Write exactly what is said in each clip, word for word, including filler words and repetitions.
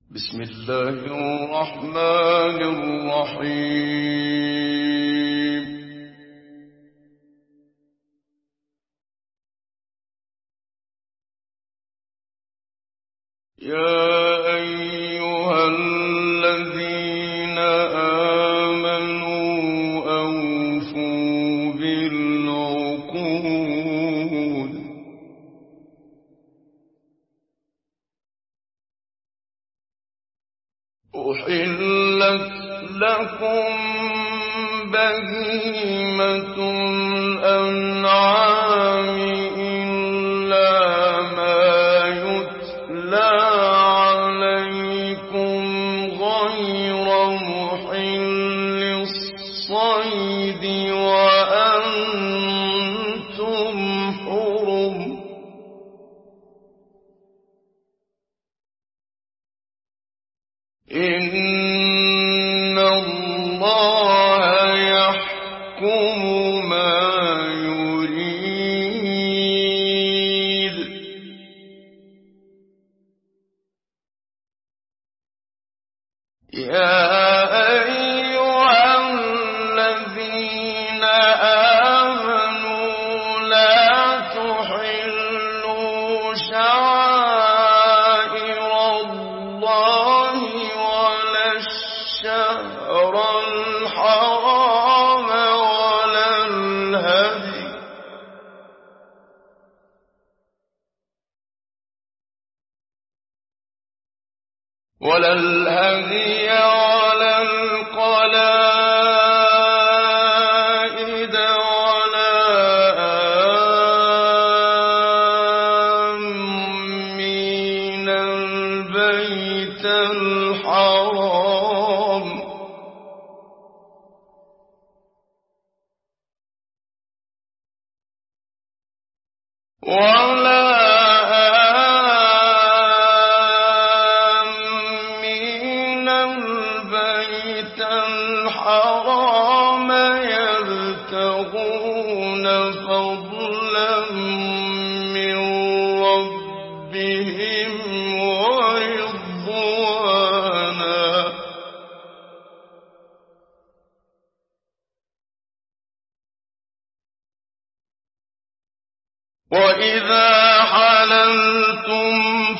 بسم الله الرحمن الرحيم. يا أيها الذين آمنوا أوفوا بالعقود أحلت لكم بهيمة الأنعام إلا ما يتلى عليكم غير محل الصيد وأنتم حرم. إن الله يحكم ما يريد. يا أيها الذين آمنوا لا تحلوا شعائر الله ولا الشهر الحرام ولا الهدي ولا الهدي ولا القلائد ولا آمين البيت الحرام ولا آمين البيت الحرام يبتغون فضلا من ربهم ورضوانا. وإذا حللتم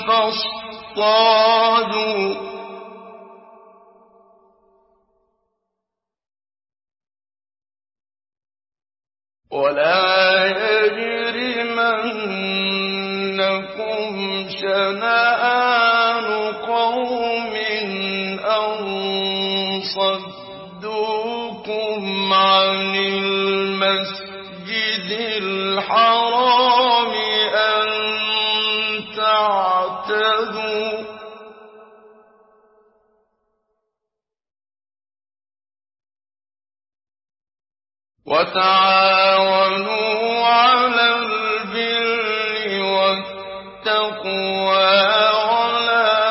فاصطادوا ولا يجرمنكم شنآن قوم أن صدوكم عن المسجد الحرام أن تعتدوا وتعاونوا على البر والتقوى ولا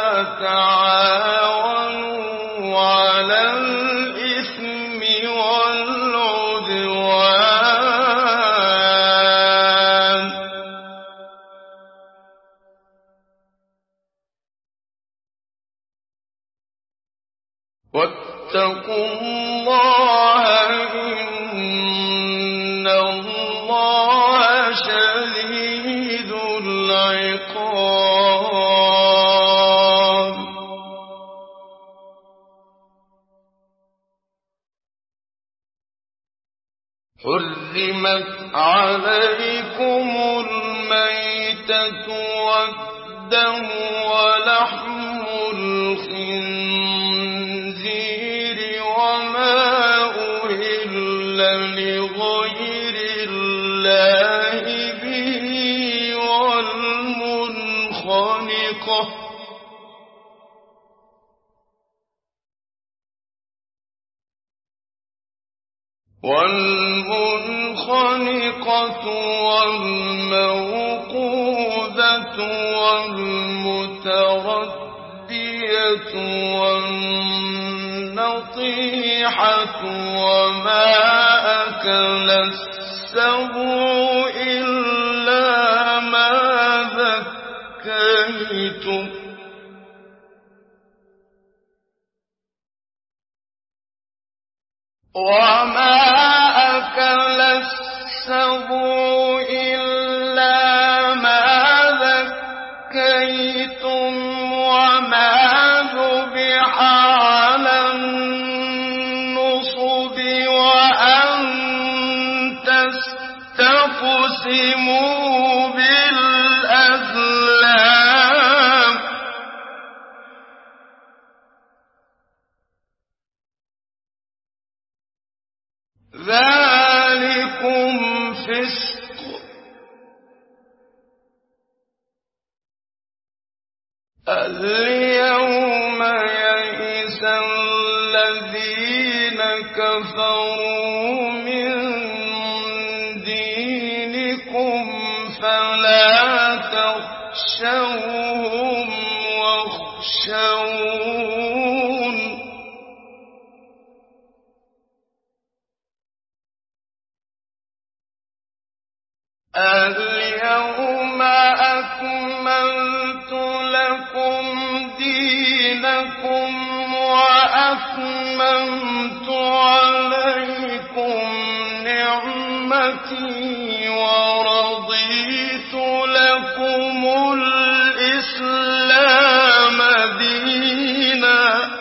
تعاونوا على الإثم والعدوان. واتقوا الله إن الله شديد العقاب. حرمت عليكم الميتة والدم ولحم الخنزير وما أهل لغير الله به والمنخنقة والمنخنقة والموقوذة والمتردية والنطيحة وما أكل السبع إلا ما ذكيتم وما أكل السبع إلا ما ذكيتم وما ذبح على النصب وأن تستقسموا بالأزلام ذلكم فسق اليوم يئس الذين كفروا من دينكم فلا تخشوهم واخشون اليوم أكملت لكم دينكم وأتممت عليكم نعمتي ورضيت لكم الإسلام دينا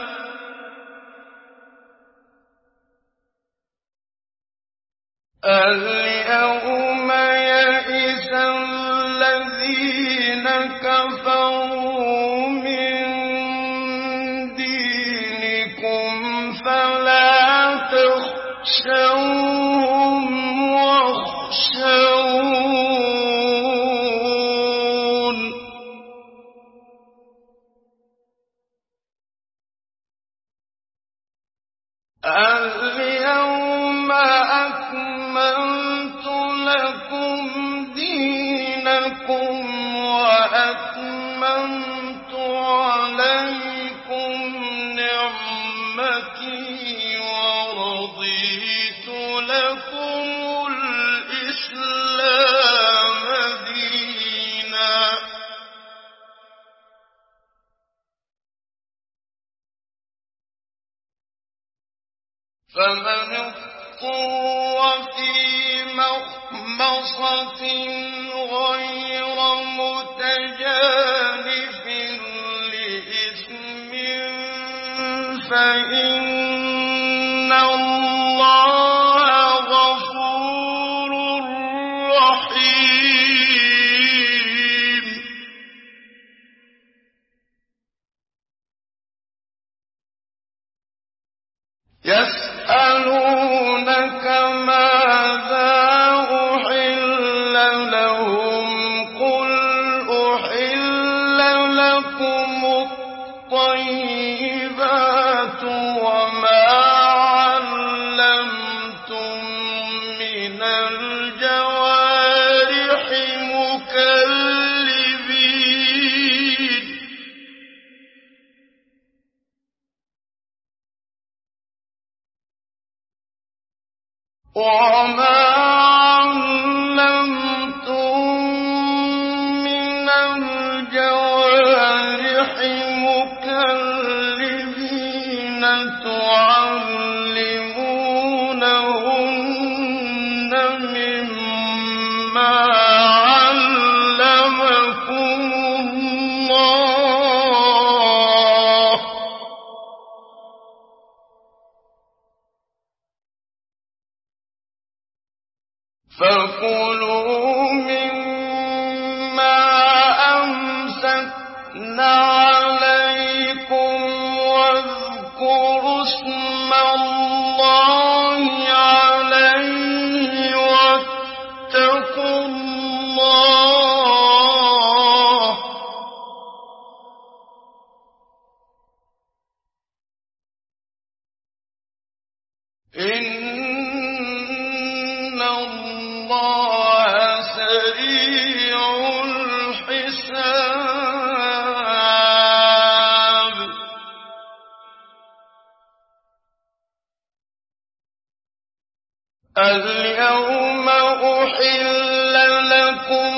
اليوم يئس الذين كفروا من دينكم فلا تخشوهم واخشون اليوم أكملت لكم دينكم وأتممت عليكم نعمتي ورضيت لكم الإسلام دينا فمن اضطر في مخمصة غير متجانف لإثم فإن الله غفور رحيم يسألونك ماذا أحل لهم قل أحل لكم الطيبات وما علمتم من الجوارح مكلبين وما علمتم من الجوارح مكلبين تعلمونهن مما علمكم الله فكلوا مما أمسكن عليكم واذكروا اسم الله عليه واتقوا الله إن الله سريع الحساب اليوم أحل لكم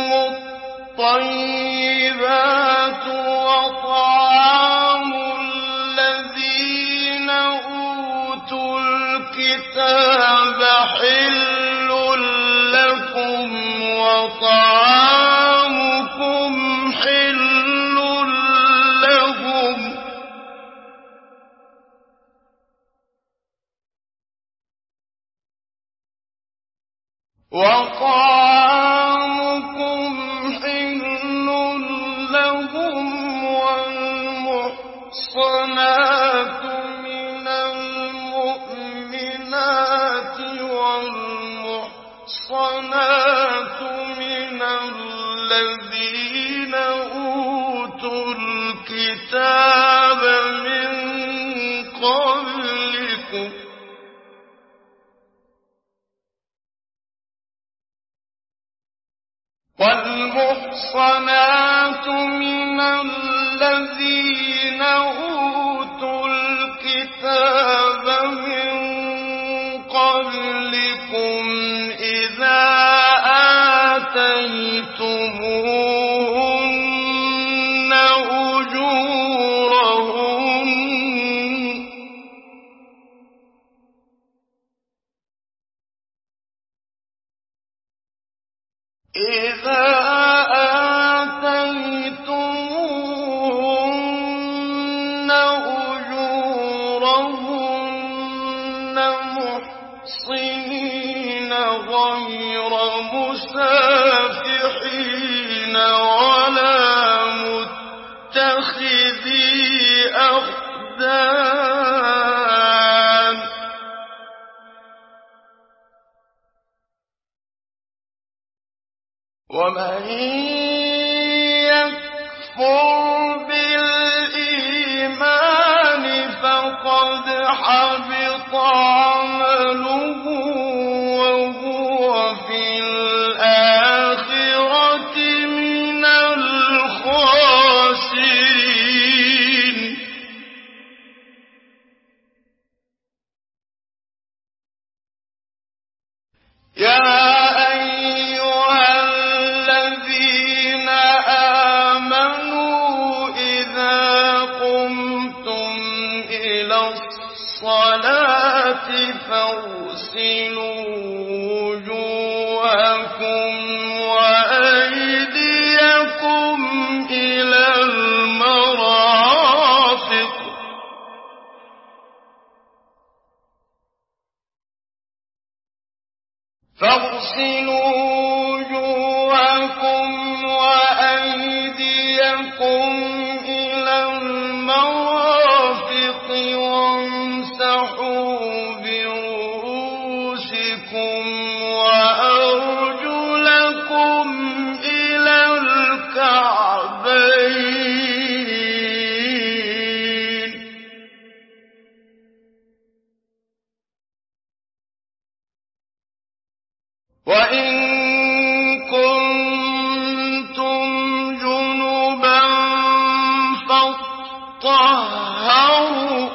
الطيبات وطعام الذين أوتوا الكتاب وطعامكم حل لهم والمحصنات من المؤمنات والمحصنات من الذين أوتوا الكتاب من قبلكم والمحصنات من الذين أوتوا الكتاب من قبلكم إذا آتيتموهن أجورهن إذا آتيتموهن أجورهن محصنين غير مسافحين ولا متخذي أخدان ومن يكفر بالإيمان فقد حبط عمله وهو في الآخرة من الخاسرين يا فاغسلوا وجوهكم وأيديكم إلى المرافق فاغسلوا وجوهكم وأيديكم إلى المرافق وامسحوا وأرجلكم إلى الكعبين وإن كنتم جنبا فاطهروا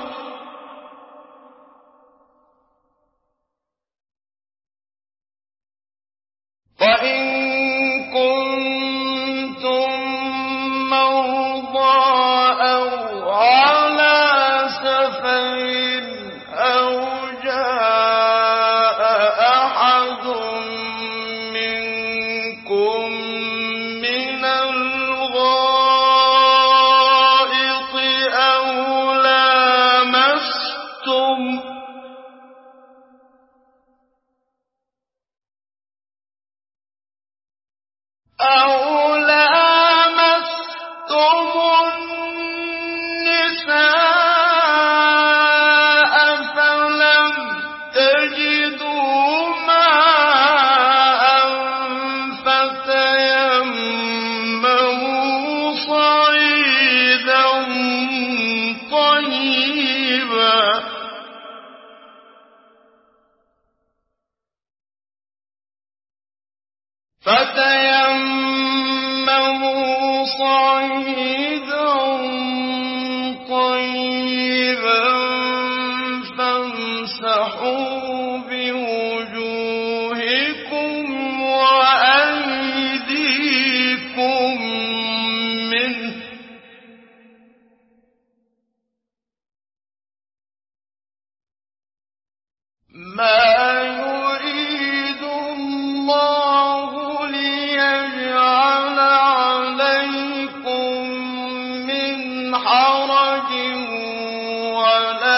وإن كنتم مرضى أو على سفر أو جاء أحد منكم من الغائط أو لامستم أو لامستم النساء فلم تجدوا ماء فتيمموا صعيدا طيبا فتيمموا صعيدا طيبا فامسحوا بوجوهكم وأيديكم منه ما يريد الله ليجعل عليكم من حرج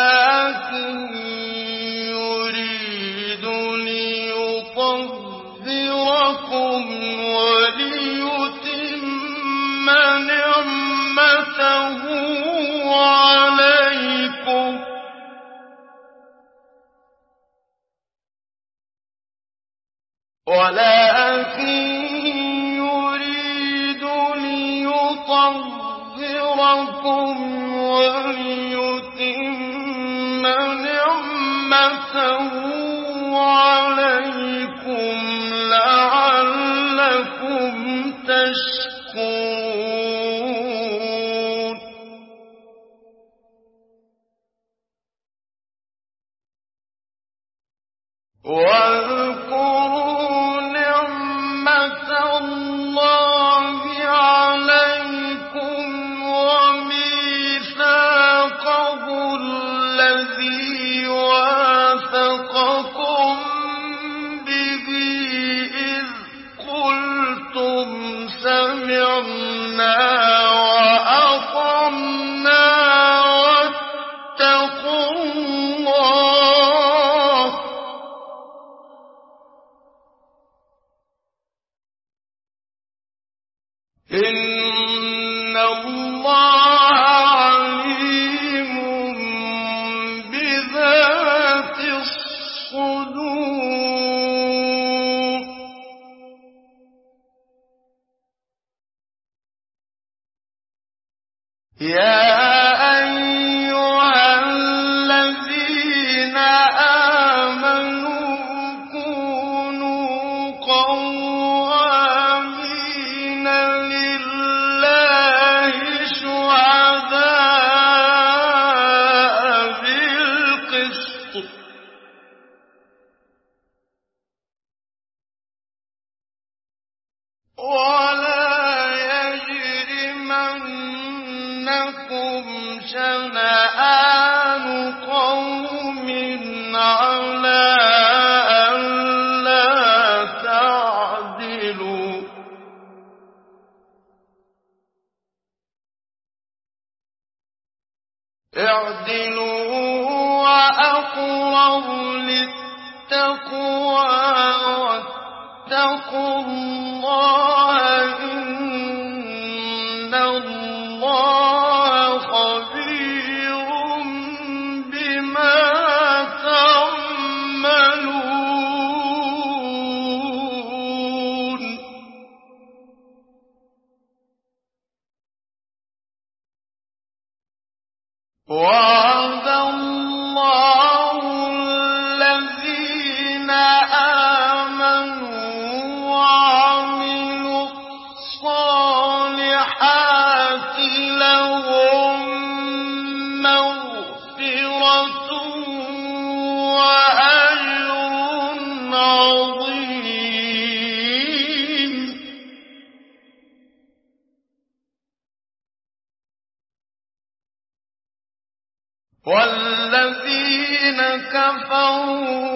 ولكن يريد ليطهركم وَلِيُتِمَّ نِعْمَتَهُ عَلَيْكُمْ لَعَلَّكُمْ تَشْكُرُونَ وَاذْكُرُوا نِعْمَةَ اللَّهِ عَلَيْكُمْ وَمِيثَاقَهُ الَّذِي وَاثَقَكُم بِهِ إِذْ قُلْتُمْ سَمِعْنَا وَأَطَعْنَا وَاتَّقُوا اللَّهَ ۚ إِنَّ اللَّهَ عَلِيمٌ بِذَاتِ الصُّدُورِ يَا أَيُّهَا الَّذِينَ آمَنُوا كُونُوا قَوَّامِينَ لِلَّهِ شُهَدَاءَ بِالْقِسْطِ ۖ وَلَا يَجْرِمَنَّكُمْ شَنَآنُ قَوْمٍ عَلَىٰ أَلَّا تَعْدِلُوا ۚ اعْدِلُوا هُوَ أَقْرَبُ لِلتَّقْوَىٰ ۖ وَاتَّقُوا اللَّهَ ۚ إِنَّ اللَّهَ خَبِيرٌ بِمَا تَعْمَلُونَ وَعَدَ اللَّهُ الَّذِينَ آمَنُوا وَعَمِلُوا الصَّالِحَاتِ لَهُم مَّغْفِرَةٌ وَأَجْرٌ عَظِيمٌ وَالَّذِينَ كَفَرُوا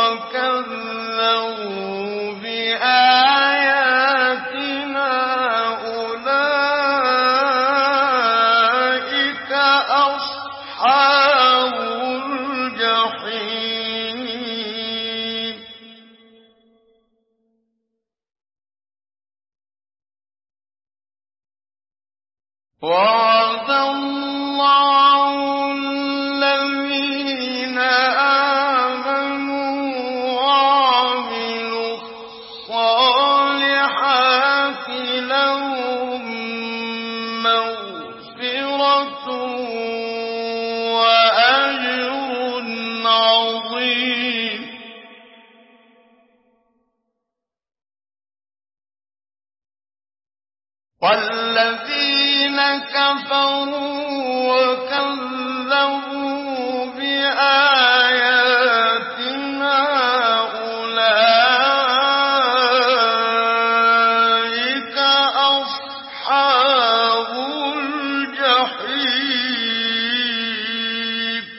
وَكَذَّبُوا بِآيَاتِنَا أُولَٰئِكَ أَصْحَابُ الْجَحِيمِ وَعَدَ اللَّهُ الَّذِينَ آمَنُوا وَعَمِلُوا الصَّالِحَاتِ لَهُم مَّغْفِرَةٌ وَأَجْرٌ عَظِيمٌ وَالَّذِينَ كَفَرُوا وَكَذَّبُوا بِآيَاتِنَا أُولَٰئِكَ أَصْحَابُ الْجَحِيمِ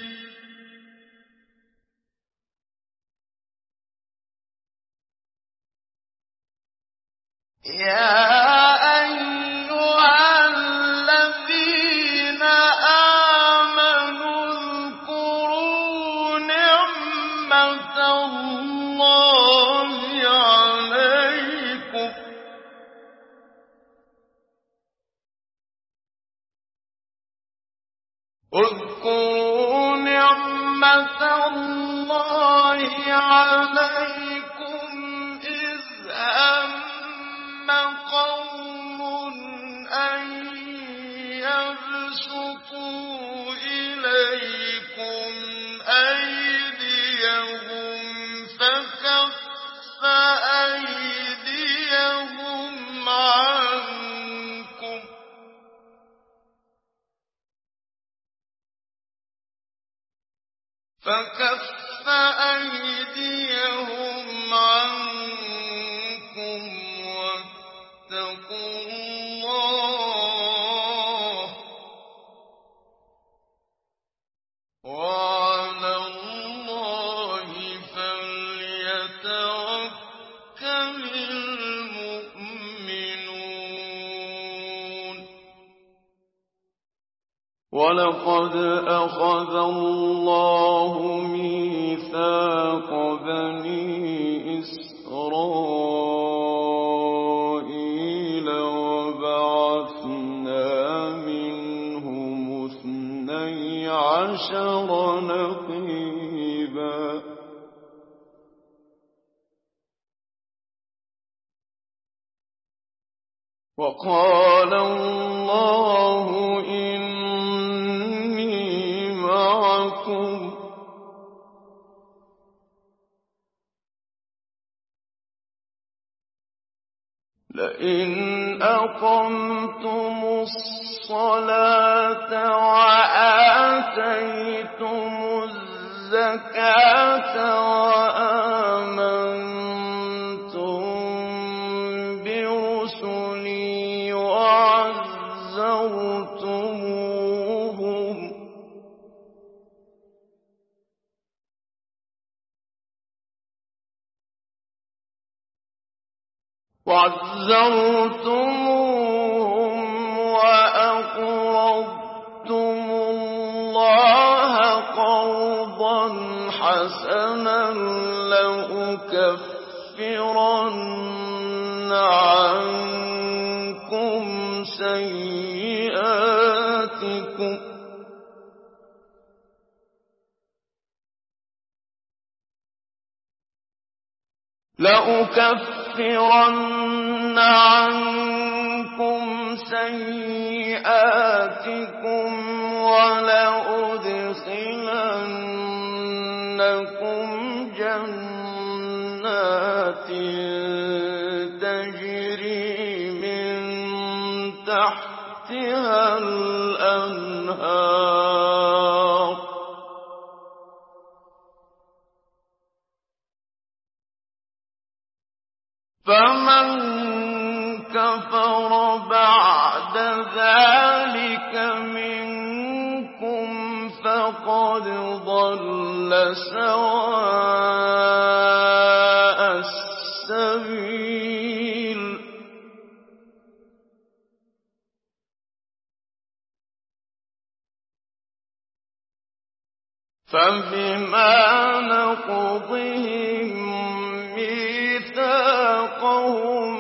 يَا أَيُّهَا الَّذِينَ آمَنُوا اذْكُرُوا نِعْمَةَ اللَّهِ عَلَيْكُمْ اذْكُرُوا نِعْمَةَ اللَّهِ عَلَيْكُمْ إِذْ هَمَّ قَوْمٌ أَن يَبْسُطَ فكف أيديهم عنكم واتقوا الله وعلى الله فليتوكل المؤمنون. ولقد أخذ الله ميثاق بني إسرائيل وبعثنا منهم اثني عشر نقيبا وقال الله إني معكم لئن أقمتم الصلاة وآتيتم الزكاة وآمنتم برسلي وعزرتموهم وعزرتموهم وأقرضتم الله قرضا حسنا لأكفرن عنكم سيئاتكم لأكفرن عنكم سيئاتكم ولأدخلنكم جنات تجري من تحتها الأنهار فمن كفر بعد ذلك منكم فقد ضل سواء السبيل. فبما نقضهم ميثاقهم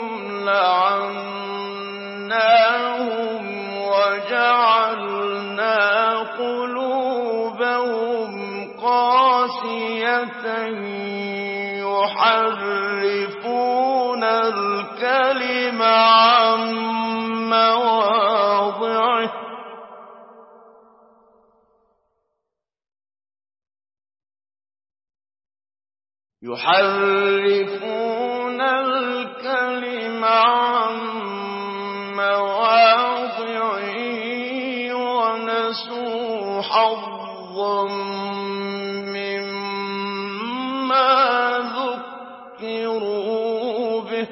لعناهم وجعلنا قلوبهم قاسية يحرفون الكلم عن مواضعه يحرفون الكلم عن مواضعه ونسوا حظا مما ذكروا به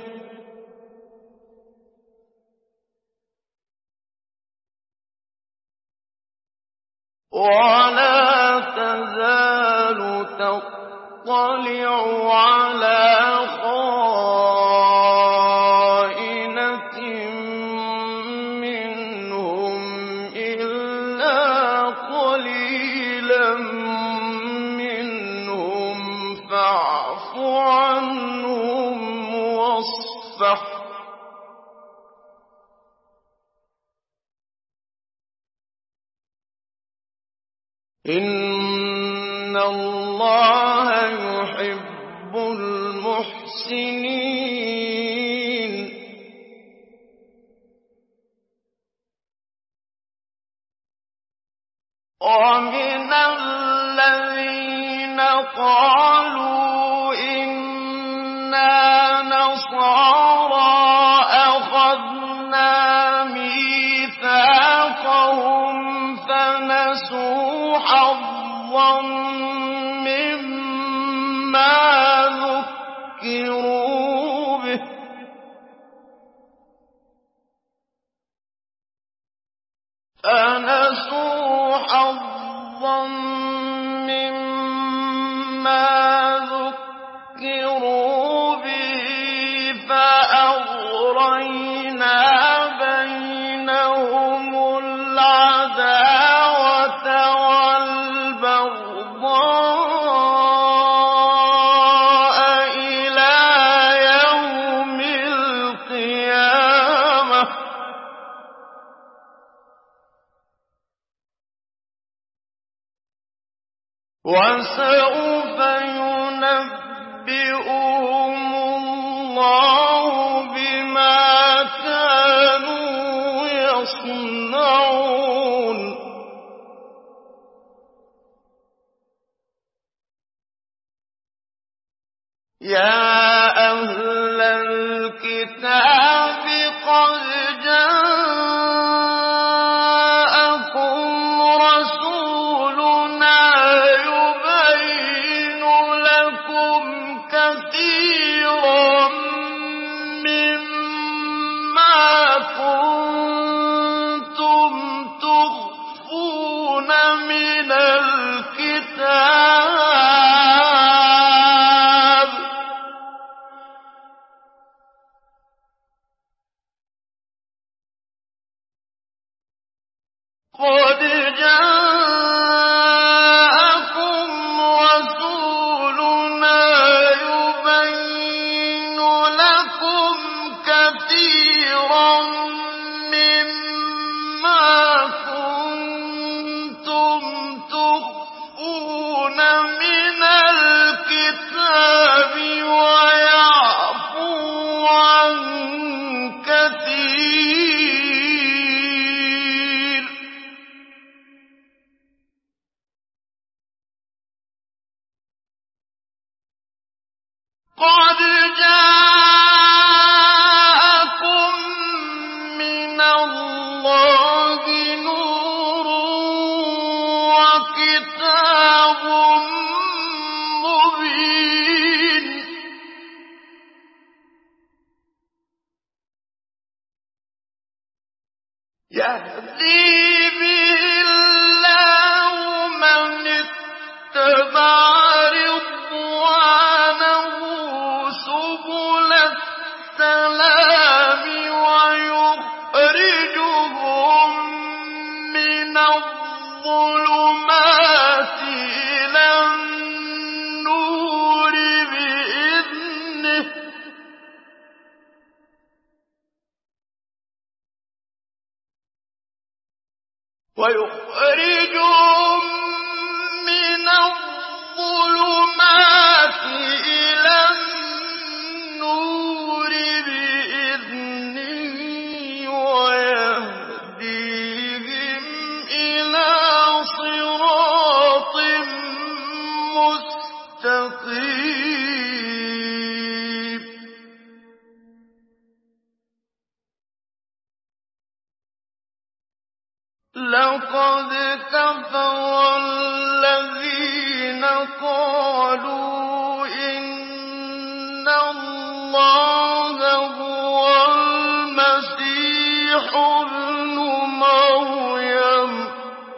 ولا تزال تطلع على خائنة منهم إلا قليلا منهم فاعف عنهم واصفح إن الله يحب المحسنين. ومن الذين قالوا إنا نصارى أخذنا ميثاقهم فنسوا حظا مِّمَّا ذُكِّرُوا بِهِ فَنَسُوا حَظًّا مِّمَّا ذُكِّرُوا بِهِ فَأَغْرَيْنَا بَيْنَهُمُ الْعَدَاوَةَ وَالْبَغْضَاءَ إِلَىٰ يَوْمِ الْقِيَامَةِ ۚ وَسَوْفَ يُنَبِّئُهُمُ اللَّهُ بِمَا كَانُوا يَصْنَعُونَ يَا أَهْلَ الْكِتَابِ قَدْ جَاءَكُمْ رَسُولُنَا يُبَيِّنُ لَكُمْ كَثِيرًا مِّمَّا كُنتُمْ تُخْفُونَ مِنَ الْكِتَابِ ۖ قَدْ جَاءَكُمْ رَسُولُنَا يُبَيِّنُ لَكُمْ كَثِيرًا مِّمَّا كُنتُمْ تُخْفُونَ مِنَ الْكِتَابِ وَيَعْفُو عَن كَثِيرٍ ۚ قَدْ جَاءَكُم مِّنَ اللَّهِ نُورٌ وَكِتَابٌ مُّبِينٌ يَهْدِي بِهِ اللَّهُ مَنِ اتَّبَعَ رِضْوَانَهُ سُبُلَ السَّلَامِ وَيُخْرِجُهُم مِّنَ الظُّلُمَاتِ إِلَى النُّورِ بِإِذْنِهِ ۖ وَيُخْرِجُهُم مِّنَ الظُّلُمَاتِ إِلَى النُّورِ بِإِذْنِهِ وَيَهْدِيهِمْ إِلَىٰ صِرَاطٍ مُّسْتَقِيمٍ لَقَدْ كَفَرَ الَّذِينَ قَالُوا إِنَّ اللَّهَ هُوَ الْمَسِيحُ ابْنُ مَرْيَمَ ۚ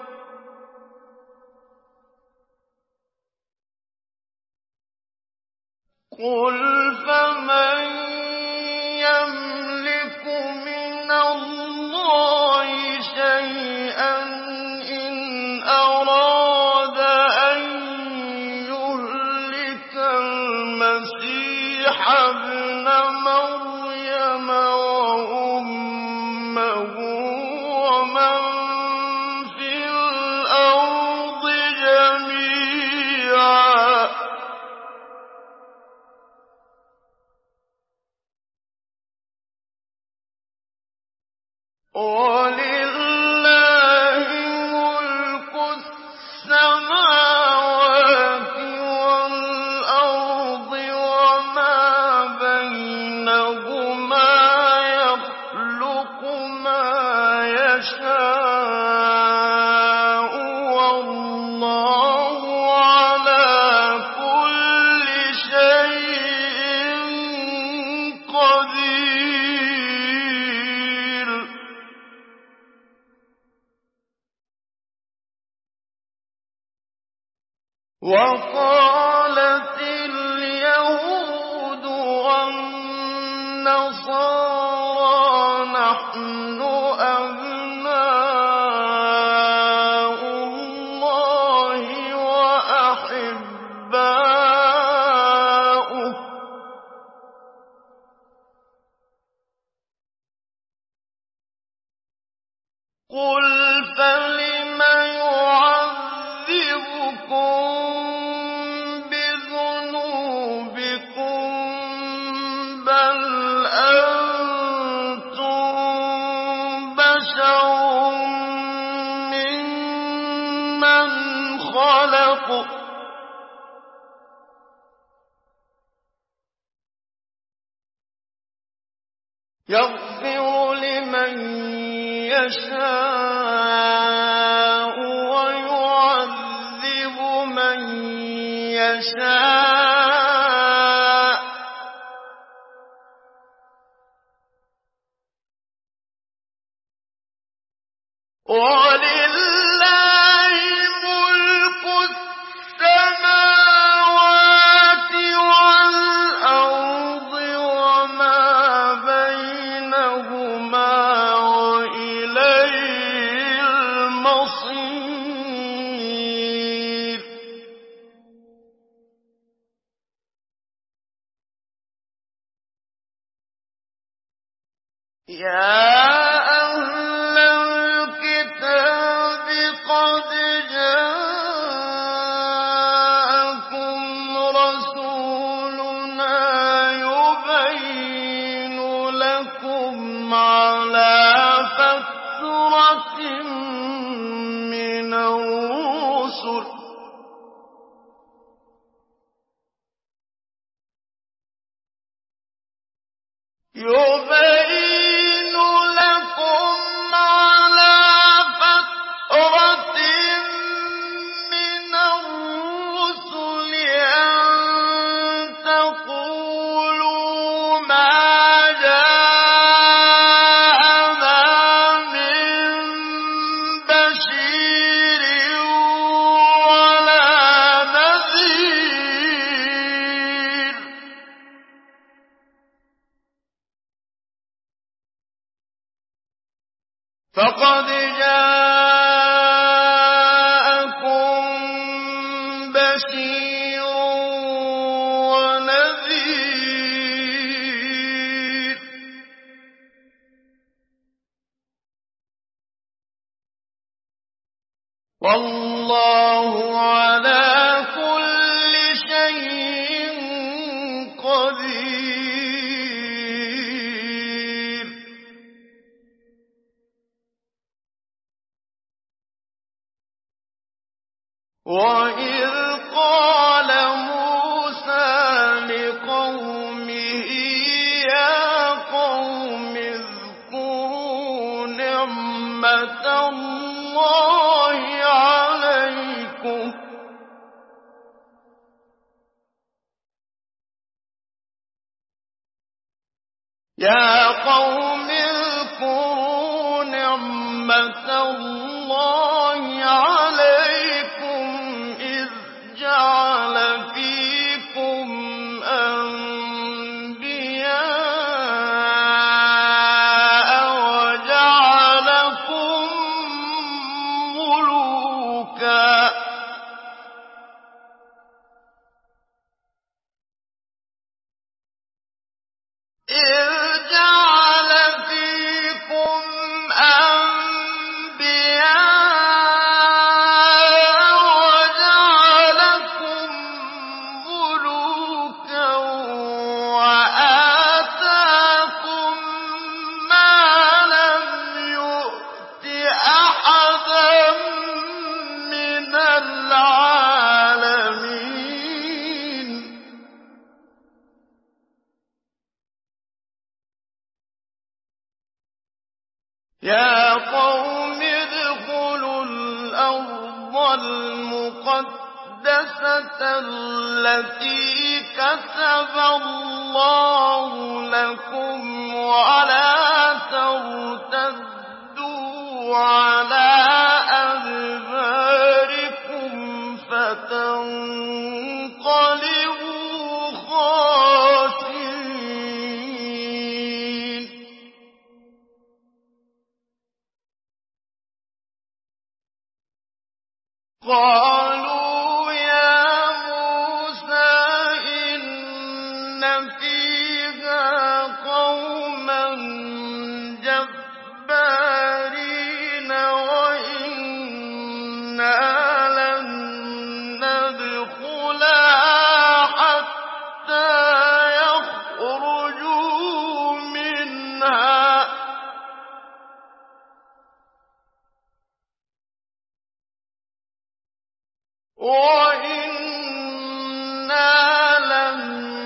قُلْ فَمَن يَمْلِكُ مِنَ اللَّهِ شَيْئًا إِنْ أَرَادَ أَن يُهْلِكَ الْمَسِيحَ ابْنَ مَرْيَمَ وَأُمَّهُ وَمَن فِي الْأَرْضِ جَمِيعًا ۗ وَلِلَّهِ مُلْكُ السَّمَاوَاتِ وَالْأَرْضِ وَمَا بَيْنَهُمَا ۖ يَخْلُقُ مَا يَشَاءُ ۚ وَاللَّهُ عَلَىٰ كُلِّ وقالت اليهود والنصارى نحن أبناء الله وأحباؤه قل فلم يعذبكم بذنوبكم بل أنتم بشر ممن خلق يغفر لمن يشاء ويعذب من يشاء ولله ملك السماوات والأرض وما بينهما وإليه المصير يا أهل الكتاب قد جاءكم رسولنا يبين لكم على فترة من الرسل يبين لكم على فترة من الرسل أن تقولوا ما جاءنا من بشير ولا نذير فقد جاءكم بشير ونذير والله على كل شيء قدير وإذ قال موسى لقومه يا قوم اذكروا نعمة الله عليكم يا قوم اذكروا نعمة الله عليكم إذ جعل فيكم أنبياء وجعلكم ملوكا إذ جعل فيكم أنبياء وجعلكم ملوكا وآتاكم ما لم يؤت أحدا من العالمين يا قوم ادخلوا الأرض المقدسة التي كتب الله لكم ولا ترتدوا على أدباركم فتنقلبوا قالوا يا موسى إن فيها قوما جبارين وإنا لن ندخلها حتى يخرجوا منها وَإِنَّا لَن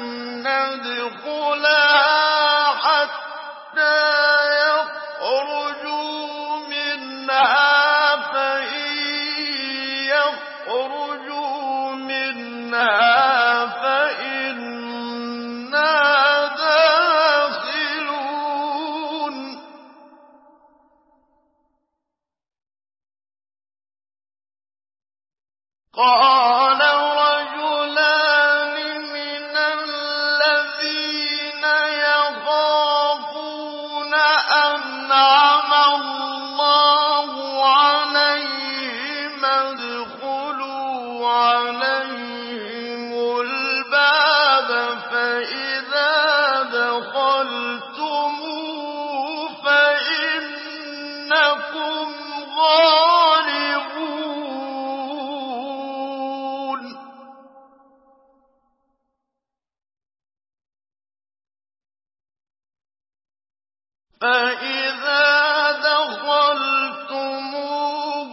نَّدْخُلَهَا حَتَّىٰ يَخْرُجُوا مِنْهَا فَإِن يَخْرُجُوا مِنْهَا فَإِنَّا دَاخِلُونَ قَالَ رَجُلَانِ مِنَ الَّذِينَ يَخَافُونَ أَنْعَمَ اللَّهُ عَلَيْهِمْ ادْخُلُوا عَلَيْهِمُ الْبَابَ فَإِذَا دَخَلْتُمُوهُ فَإِنَّكُمْ غَالِبُونَ فَإِذَا دَخَلْتُمُوهُ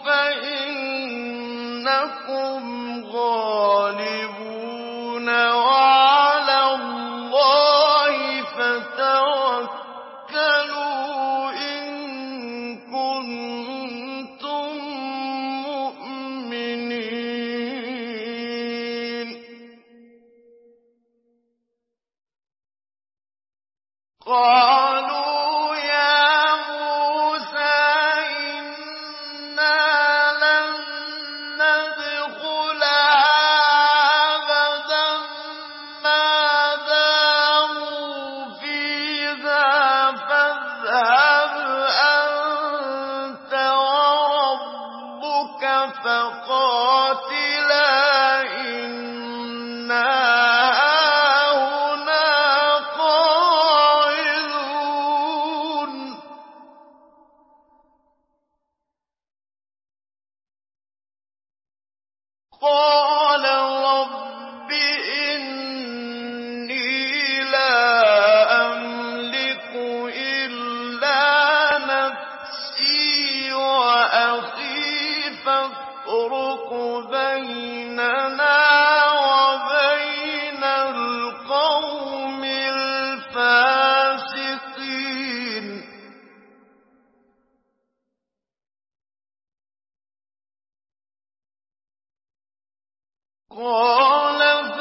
فَإِنَّكُمْ غَالِبُونَ وَعَلَى اللَّهِ فَتَوَكَّلُوا إِن كُنتُم مُّؤْمِنِينَ قَالُوا يَا مُوسَىٰ إِنَّا لَن نَّدْخُلَهَا أَبَدًا مَّا دَامُوا فِيهَا فَاذْهَبْ أَنتَ وَرَبُّكَ فَقَاتِلَا إِنَّا هَاهُنَا قَاعِدُونَ قَالَ رَبِّ إِنِّي لَا أَمْلِكُ إِلَّا نَفْسِي وَأَخِي فَافْرُقْ بَيْنَنَا وَبَيْنَ الْقَوْمِ الْفَاسِقِينَ قَالَ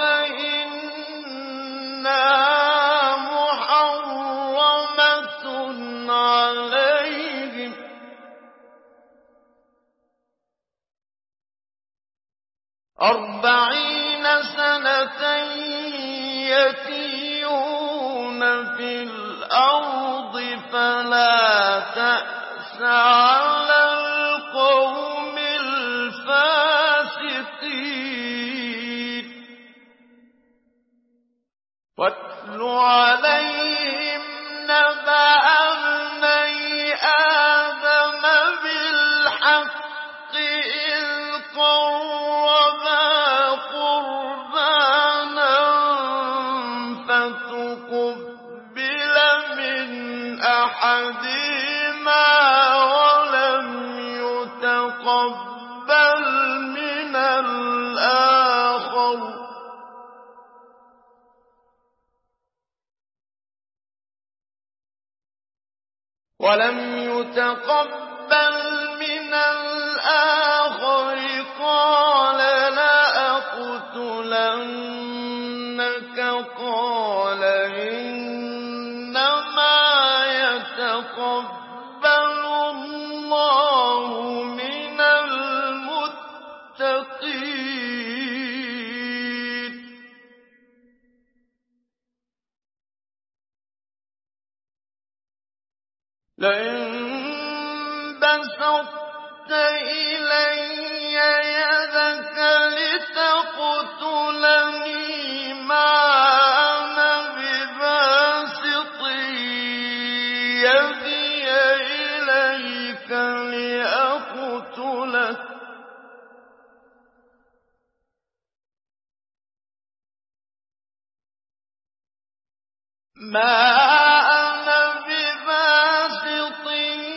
فَإِنَّهَا مُحَرَّمَةٌ عَلَيْهِمْ أَرْبَعِينَ سَنَةً يَتِيهُونَ فِي الْأَرْضِ فَلَا تَأْسَ عَلَى الْقَوْمِ الْفَاسِقِينَ وَاتْلُ عَلَيْهِمْ نَبَأَ ابْنَيْ آدَمَ بِالْحَقِّ إِذْ قَرَّبَا قُرْبَانًا فَتُقُبِّلَ مِنْ أَحَدِهِمَا وَلَمْ يُتَقَبَّلْ مِنَ الْآخَرِ وَلَمْ يُتَقَبَّلْ مِنَ الْآخَرِ قَالَ لَأَقْتُلَنَّكَ قَالَ إِنَّمَا يَتَقَبَّلُ اللَّهُ مِنَ الْمُتَّقِينَ لئن بسطت إلي ما أنا بباسط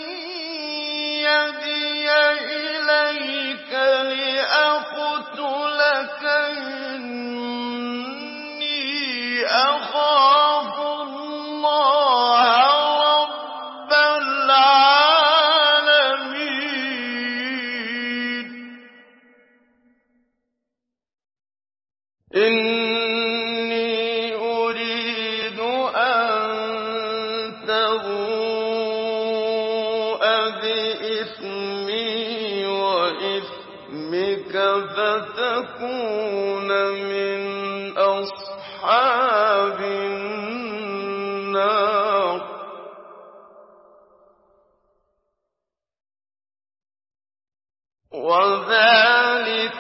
يدي إليك لأقتلك إني أخاف الله رب العالمين إني أريد أن تبوء بإثمي وإثمك فتكون من أصحاب النار وذلك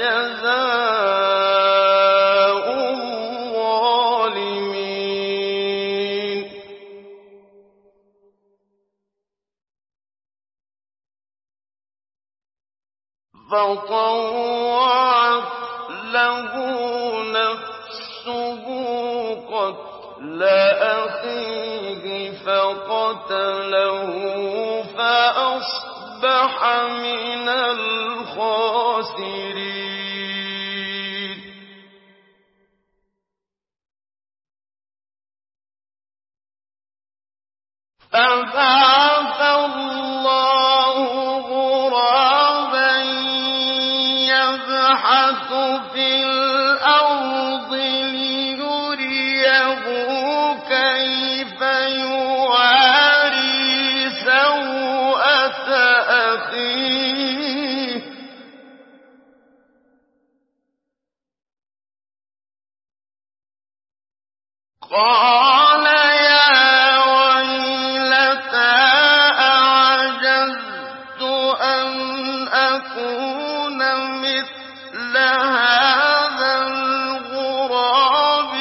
جزاء الظالمين فطوعت له نفسه قتل أخيه فقتله فأصبح من الخاسرين فبعث الله غرابا يبحث في الأرض ليريه كيف يواري سوءة أخيه قال يا ويلتى أعجزت أن أكون مثل هذا الغراب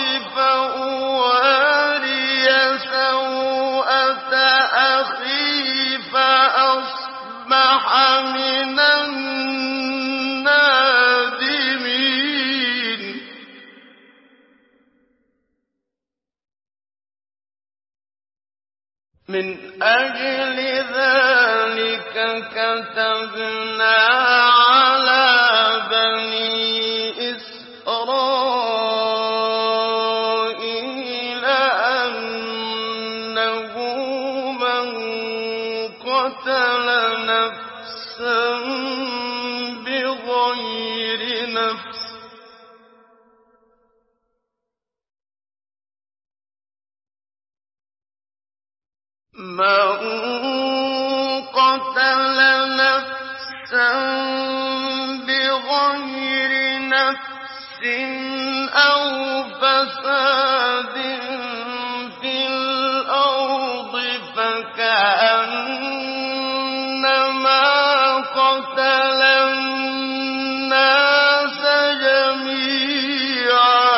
فأواري سوءة أخي فأصبح من النادمين من أجل ذلك كتبنا على بني إسرائيل أنه من قتل نفسا بغير نفس من قتل نفسا بغير نفس أو فساد في الأرض فكأنما قتل الناس جميعا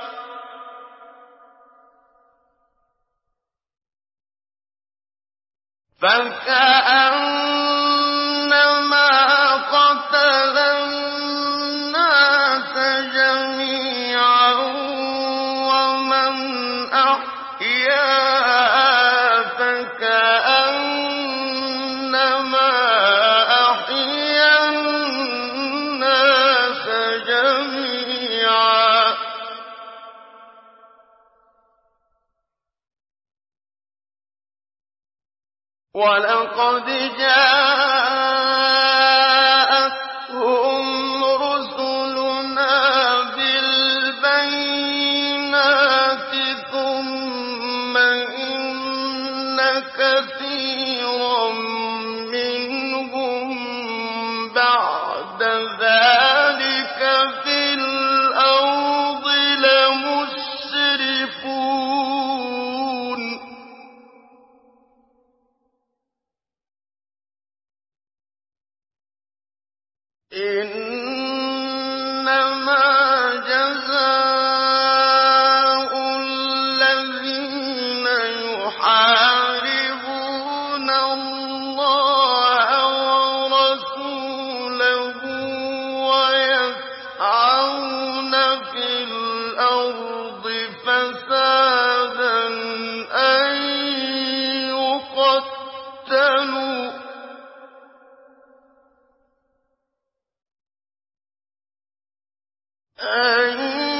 فكأنما قتل الناس جميعا ومن أحياها فكأنما أحيا الناس جميعا ولقد جاءتهم رسلنا بالبينات ثم إن كثيرا منهم بعد ذلك في الأرض لمسرفون إنما جزاء الذين يحاربون الله ورسوله ويسعون في الأرض فسادا أن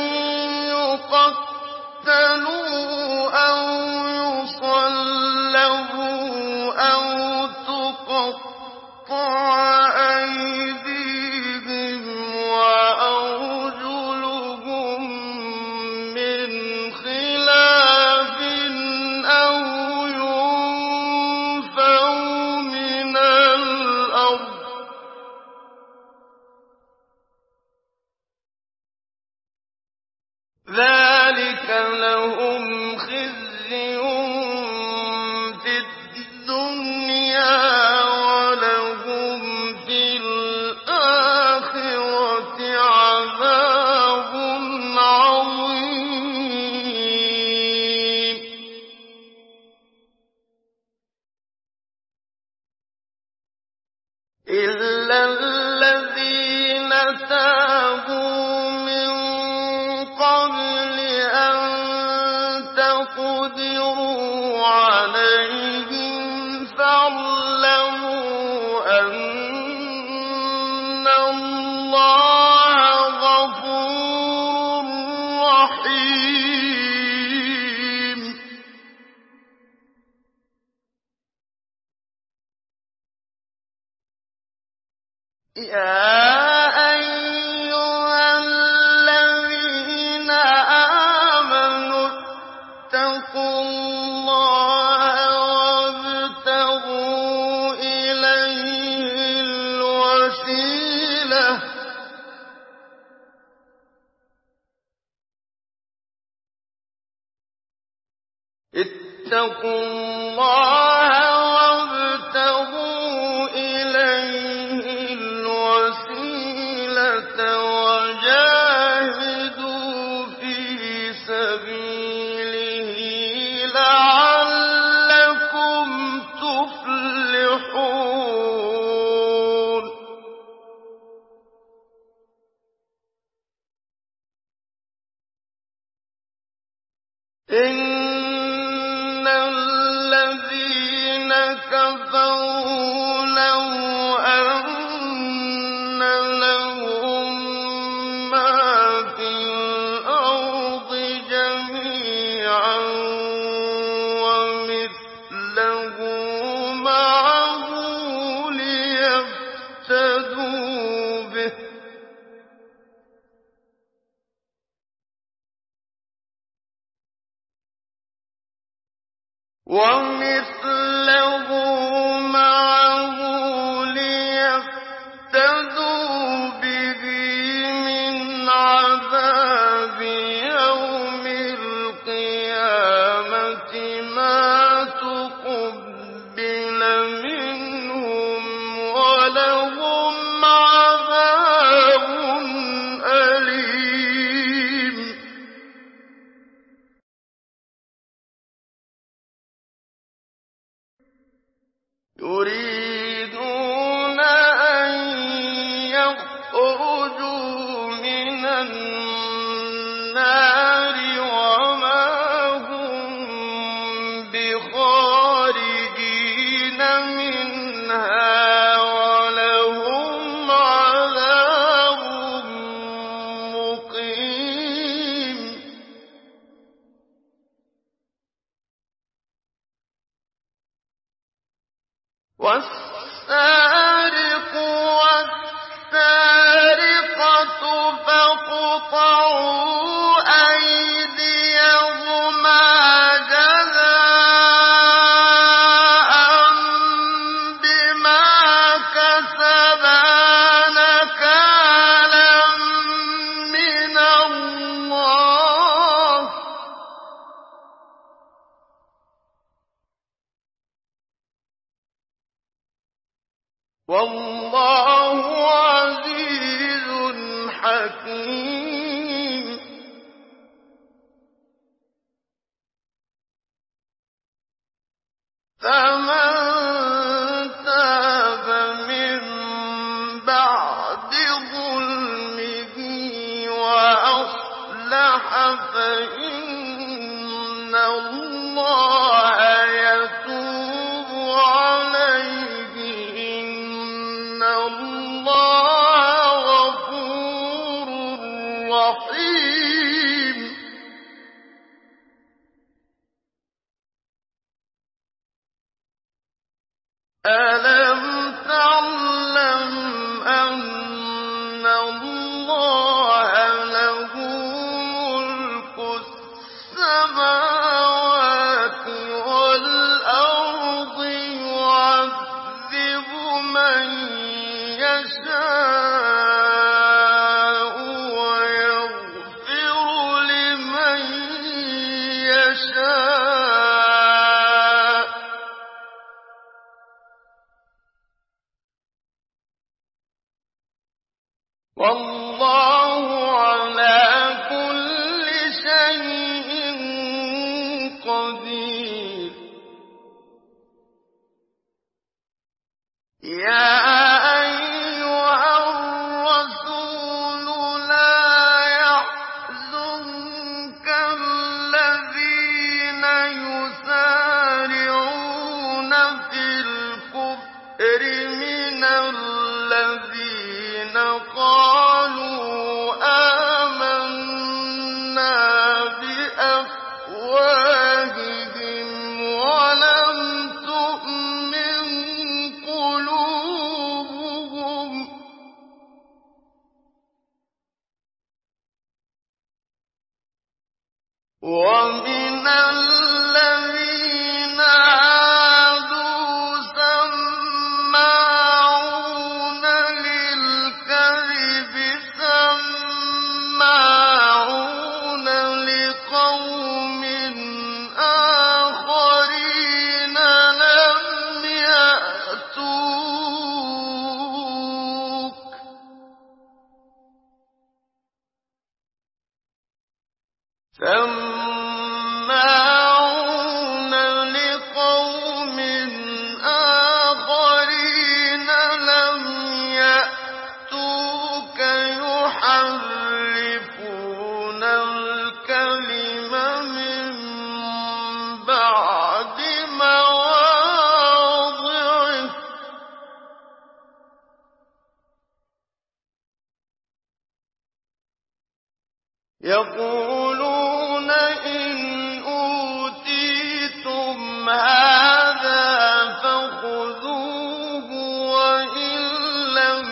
يقتلوا أو يصلبوا أو تقطع أيديهم وأرجلهم من خلاف أو ينفوا من الأرض ذلك لهم خزي في الدنيا ولهم في الآخرة عذاب عظيم إلا الذين تابوا من قبل أن تقدروا عليهم فاعلموا أن الله غفور رحيم يا أيها الذين آمنوا اتقوا الله وابتغوا إليه الوسيلة اتقوا الله وابتغوا إليه الوسيلة وجاهدوا في سبيله لعلكم تفلحون إن الذين كفروا لو أن لهم ما في الأرض جميعا ومثله معه ليفتدوا به ومثله معه ليفتدوا به من عذاب يوم القيامة ما تقبل منهم ولهم عذاب أليم يريدون أن يخرجوا من النار وما هم بخارجين منها ولهم عذاب مقيم والسارق والسارقة فاقطعوا أيديهما جزاء بما كسبا نكالا من الله والله عزيز حكيم فمن تاب من بعد ظلمه وأصلح فإن الله يتوب عليه إن الله غفور رحيم ألم تعلم أن الله له ملك السماوات والأرض يعذب من يشاء ويغفر لمن يشاء والله على كل شيء قدير يا أيها الرسول لا يحزنك الذين يسارعون في الكفر من الذين قالوا آمنا بأفواههم ولم تؤمن قلوبهم ومن الذين هادوا سماعون للكذب سماعون لقوم آخرين لم يأتوك سماعون لقوم آخرين لم يأتوك يحرفون الكلم من بعد مواضعه يقولون إن أوتيتم هذا فخذوه وإن لم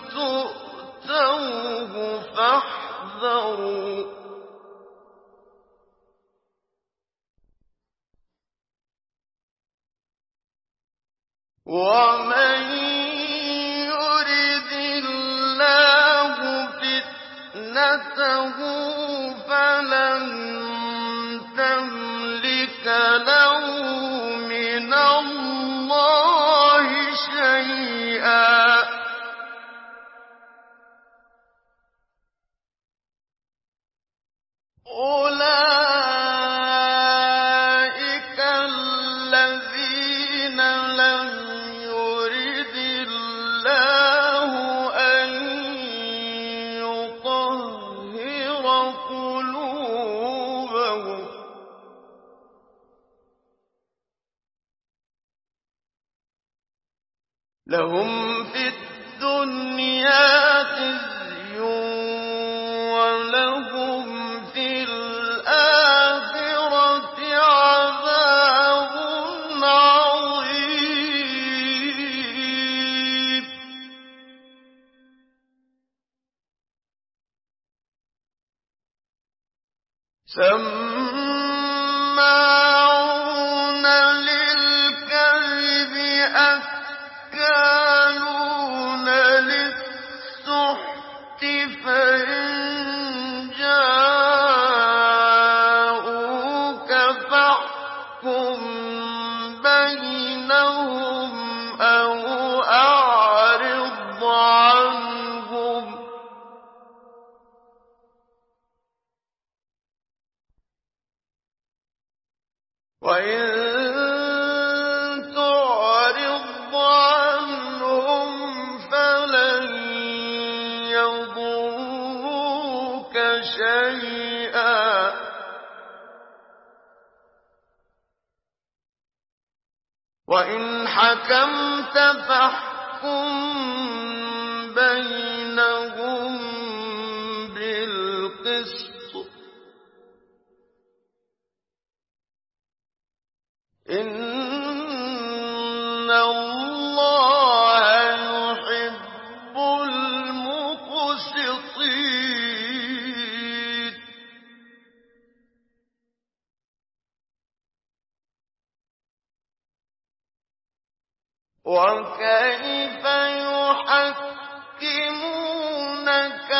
تؤتوه فاحذروا ومن يرد الله فتنته فلن تملك له من الله شيئا أولئك الذين لم يرد الله أن يطهر قلوبهم لهم في الدنيا خزي ولهم في الآخرة عذاب عظيم سماعون للكذب أكالون للسحت فإن جاءوك فاحكم بينهم أو أعرض عنهم وإن تعرض عنهم فلن يضروك شيئا وإن حكمت فاحكم بينهم بالقسط بِالْقِسْطِ ۚ إِنَّ اللَّهَ يُحِبُّ الْمُقْسِطِينَ. وَكَيْفَ يُحَكِّمُونَكَ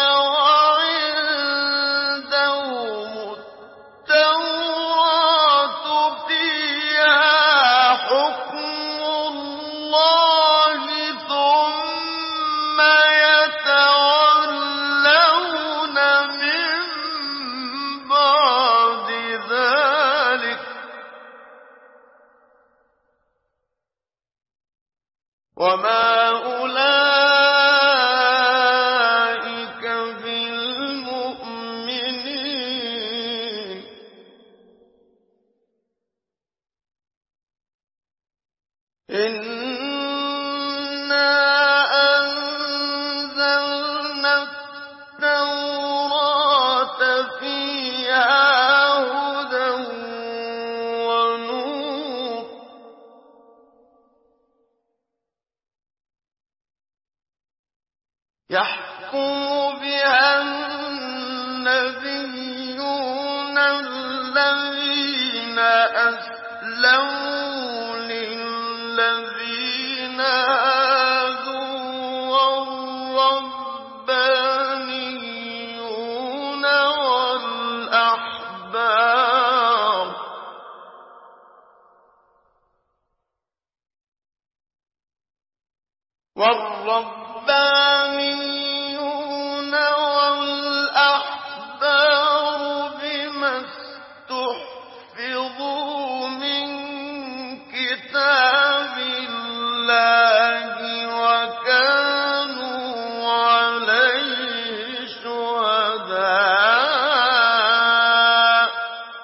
وَعِندَهُمُ التَّوْرَاةُ فِيهَا حُكْمُ اللَّهِ ثُمَّ يَتَوَلَّوْنَ مِن بَعْدِ ذَٰلِكَ ۚ وَمَا أُولَٰئِكَ بِالْمُؤْمِنِينَ. إِنَّا أَنزَلْنَا التَّوْرَاةَ فِيهَا هُدًى وَنُورٌ ۚ يَحْكُمُ بِهَا النَّبِيُّونَ الَّذِينَ أَسْلَمُوا لِلَّذِينَ هَادُوا وَالرَّبَّانِيُّونَ وَالْأَحْبَارُ وَالرَّبَّانِيُّونَ وَالْأَحْبَارُ بِمَا اسْتُحْفِظُوا مِن كِتَابِ اللَّهِ وَكَانُوا عَلَيْهِ شُهَدَاءَ ۚ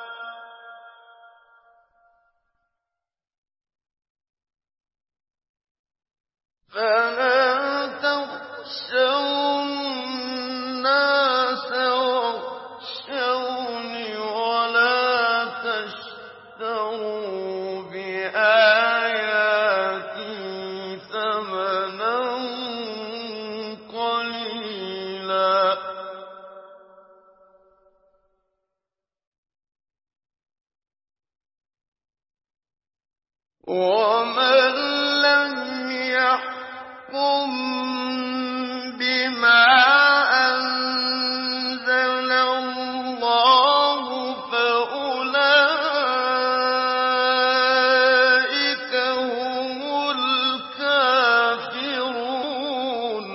فَلَا تَخْشَوُا النَّاسَ وَاخْشَوْنِ وَلَا تَشْتَرُوا بِآيَاتِي ثَمَنًا قَلِيلًا ۚ وَمَن لَّمْ يَحْكُم بِمَا أَنزَلَ اللَّهُ فَأُولَٰئِكَ هُمُ الْكَافِرُونَ.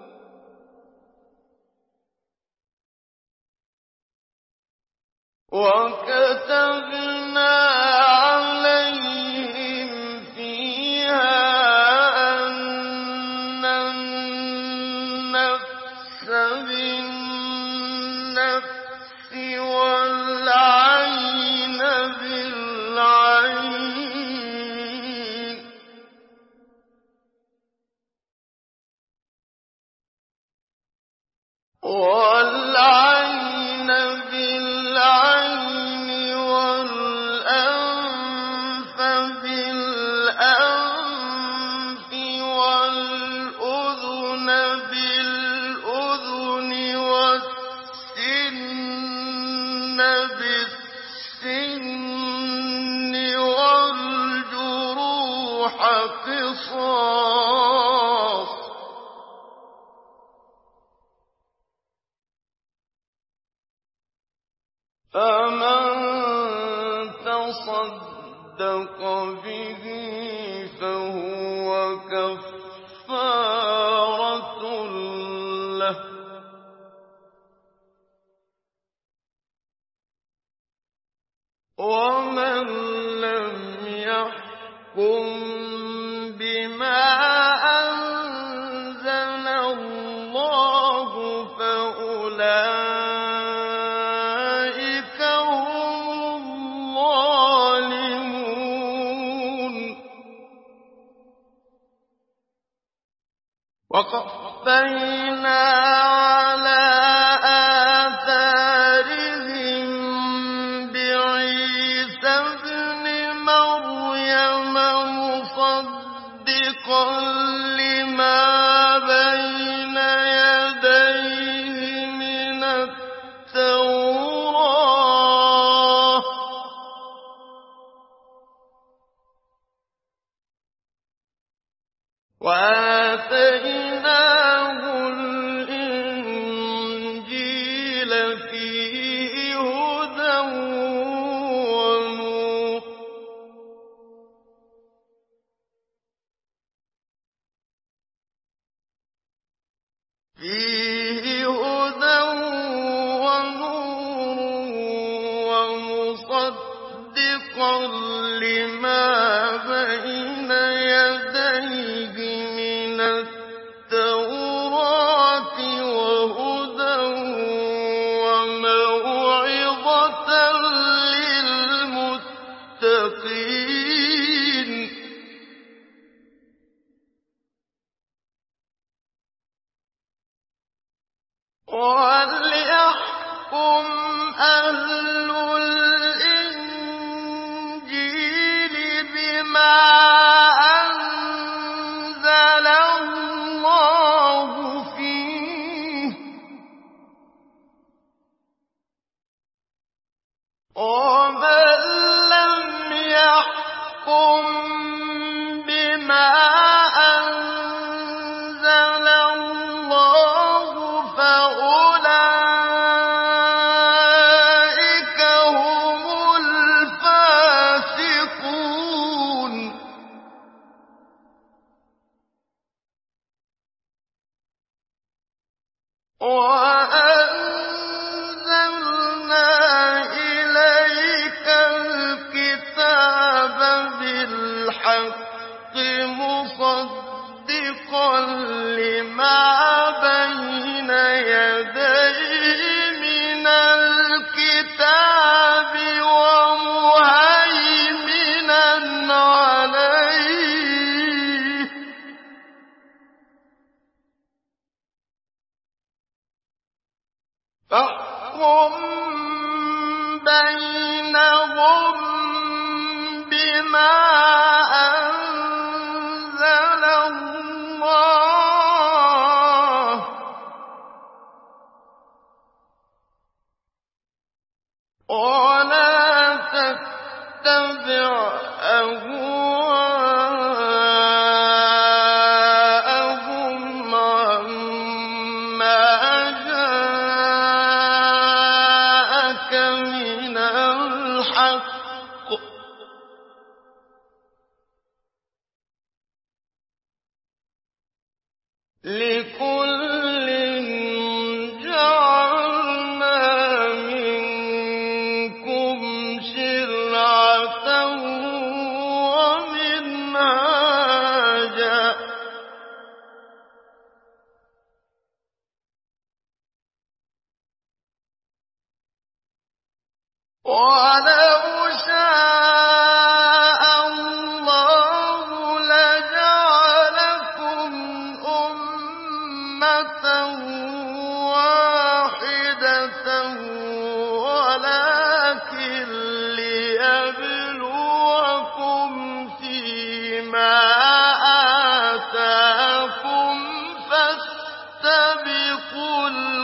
وَكَتَبْنَا عَلَيْهِمْ فِيهَا أَنَّ النَّفْسَ بِالنَّفْسِ وَالْعَيْنَ بِالْعَيْنِ وَالْعَيْنَ بِالْعَيْنِ وَالْأَنفَ بِالْأَنفِ وَالْأُذُنَ بِالْأُذُنِ وَالسِّنَّ بِالسِّنِّ وَالْجُرُوحَ قِصَاصٌ ۚ فَمَن تَصَدَّقَ بِهِ فَهُوَ كَفَّارَةٌ لَّهُ ۚ وَمَن لَّمْ يَحْكُم بِمَا أَنزَلَ اللَّهُ فَأُولَٰئِكَ هُمُ الظَّالِمُونَ. وَقَفَّيْنَا عَلَىٰ آثَارِهِم لفيه هدى ونور فيه هدى ونور ومصدقا لما بين يديه من التوراة وهدى وموعظة للمتقين وَلْيَحْكُمْ أَهْلُ الْإِنجِيلِ بِمَا أَنزَلَ اللَّهُ فِيهِ ۚ وَمَن لَّمْ يَحْكُم بِمَا أَنزَلَ اللَّهُ فَأُولَٰئِكَ هُمُ الْفَاسِقُونَ وَأَنزَلْنَا إِلَيْكَ الْكِتَابَ بِالْحَقِّ مُصَدِّقًا لِّمَا بَيْنَ يَدَيْهِ مِنَ الْكِتَابِ وَمُهَيْمِنًا عَلَيْهِ ۖ فاحكم بينهم بما أنزل الله ۖ ولا تتبع أهواءهم عما جاءك من الحق ۚ لِكُلٍّ جَعَلْنَا مِنكُمْ شِرْعَةً وَمِنْهَاجًا ۚ وَلَوْ شَاءَ اللَّهُ لَجَعَلَكُمْ أُمَّةً وَاحِدَةً وَلَٰكِن لِّيَبْلُوَكُمْ فِيمَا آتَاكُمْ ۖ فَاسْتَبِقُوا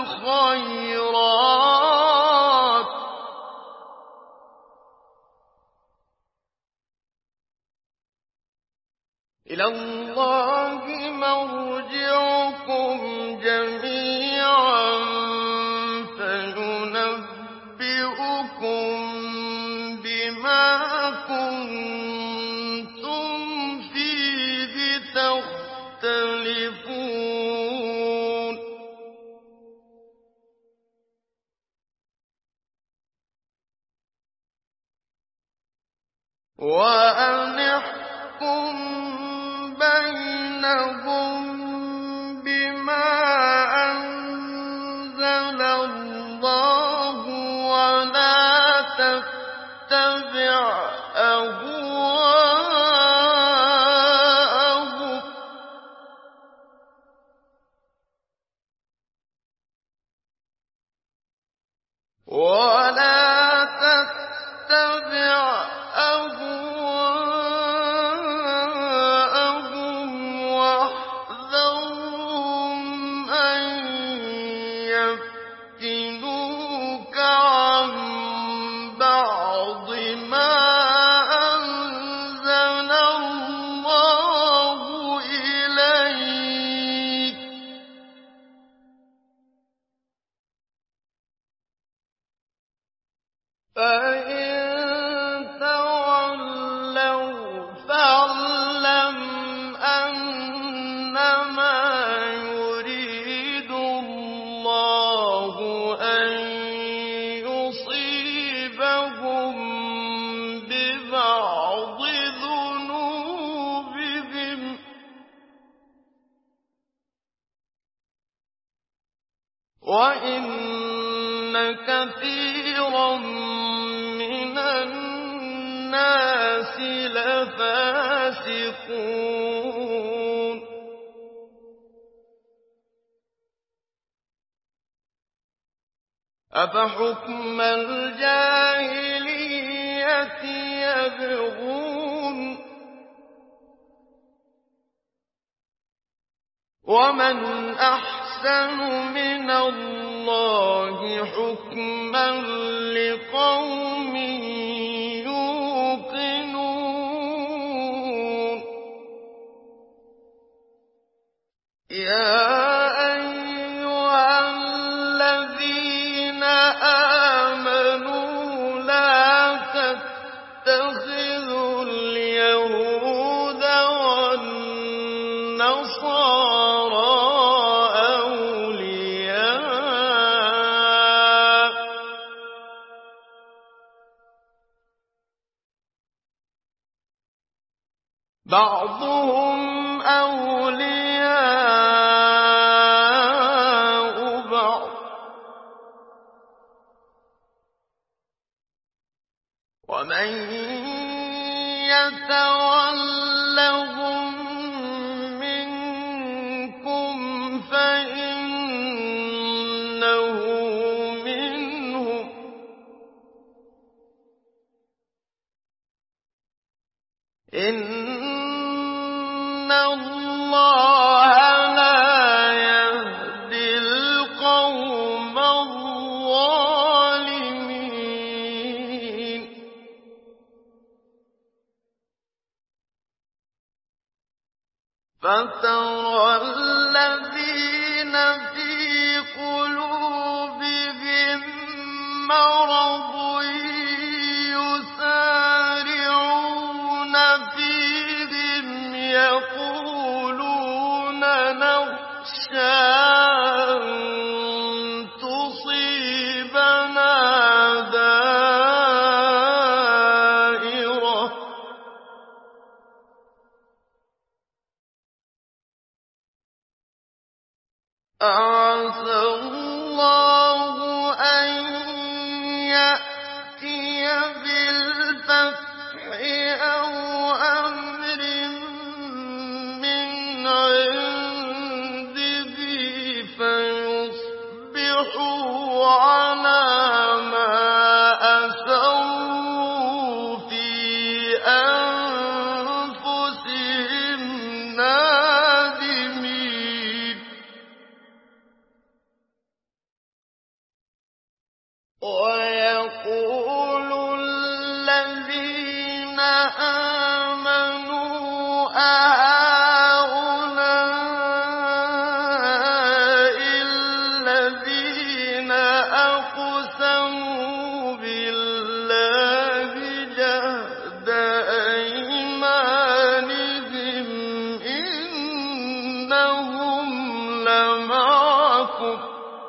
الْخَيْرَاتِ ۚ إِلَى اللَّهِ مَرْجِعُكُمْ جَمِيعًا فَيُنَبِّئُكُم بِمَا كُنتُمْ فِيهِ تَخْتَلِفُونَ وَأَنِ احْكُم بَيْنَهُم بِمَا أَنزَلَ اللَّهُ وَلَا تَتَّبِعْ أَهْوَاءَهُمْ ۖ وَلَا تَتَّبِعْ أَهْوَاءَهُمْ وَاحْذَرْهُمْ أَن يَفْتِنُوكَ عَن بَعْضِ مَا أَنزَلَ اللَّهُ إِلَيْكَ فإن تولوا فاعلم أنما يريد الله أن يصيبهم ببعض ذنوبهم وإن كثيرا من الناس لفاسقون أفحكم الجاهلية يبغون ومن أحسن من الله حكما لقوم يوقنون يا أيها الذين آمنوا لا تتخذوا اليهود والنصارى بعضهم أولياء بعض ومن يتولهم منكم فإنه منهم إن الله لا يهدي القوم الظالمين فترى الذين في قلوبهم مرض يسارعون فيهم يقولون نخشى أن تصيبنا دائرة أعسى الله أن يأتي بالفتح أو أمر من عنده فيصبحوا على ما أسروا في أنفسهم نادمين ويقول الذين آمنوا أهؤلاء الذين أقسموا بالله جهد أيمانهم إنهم لمعكم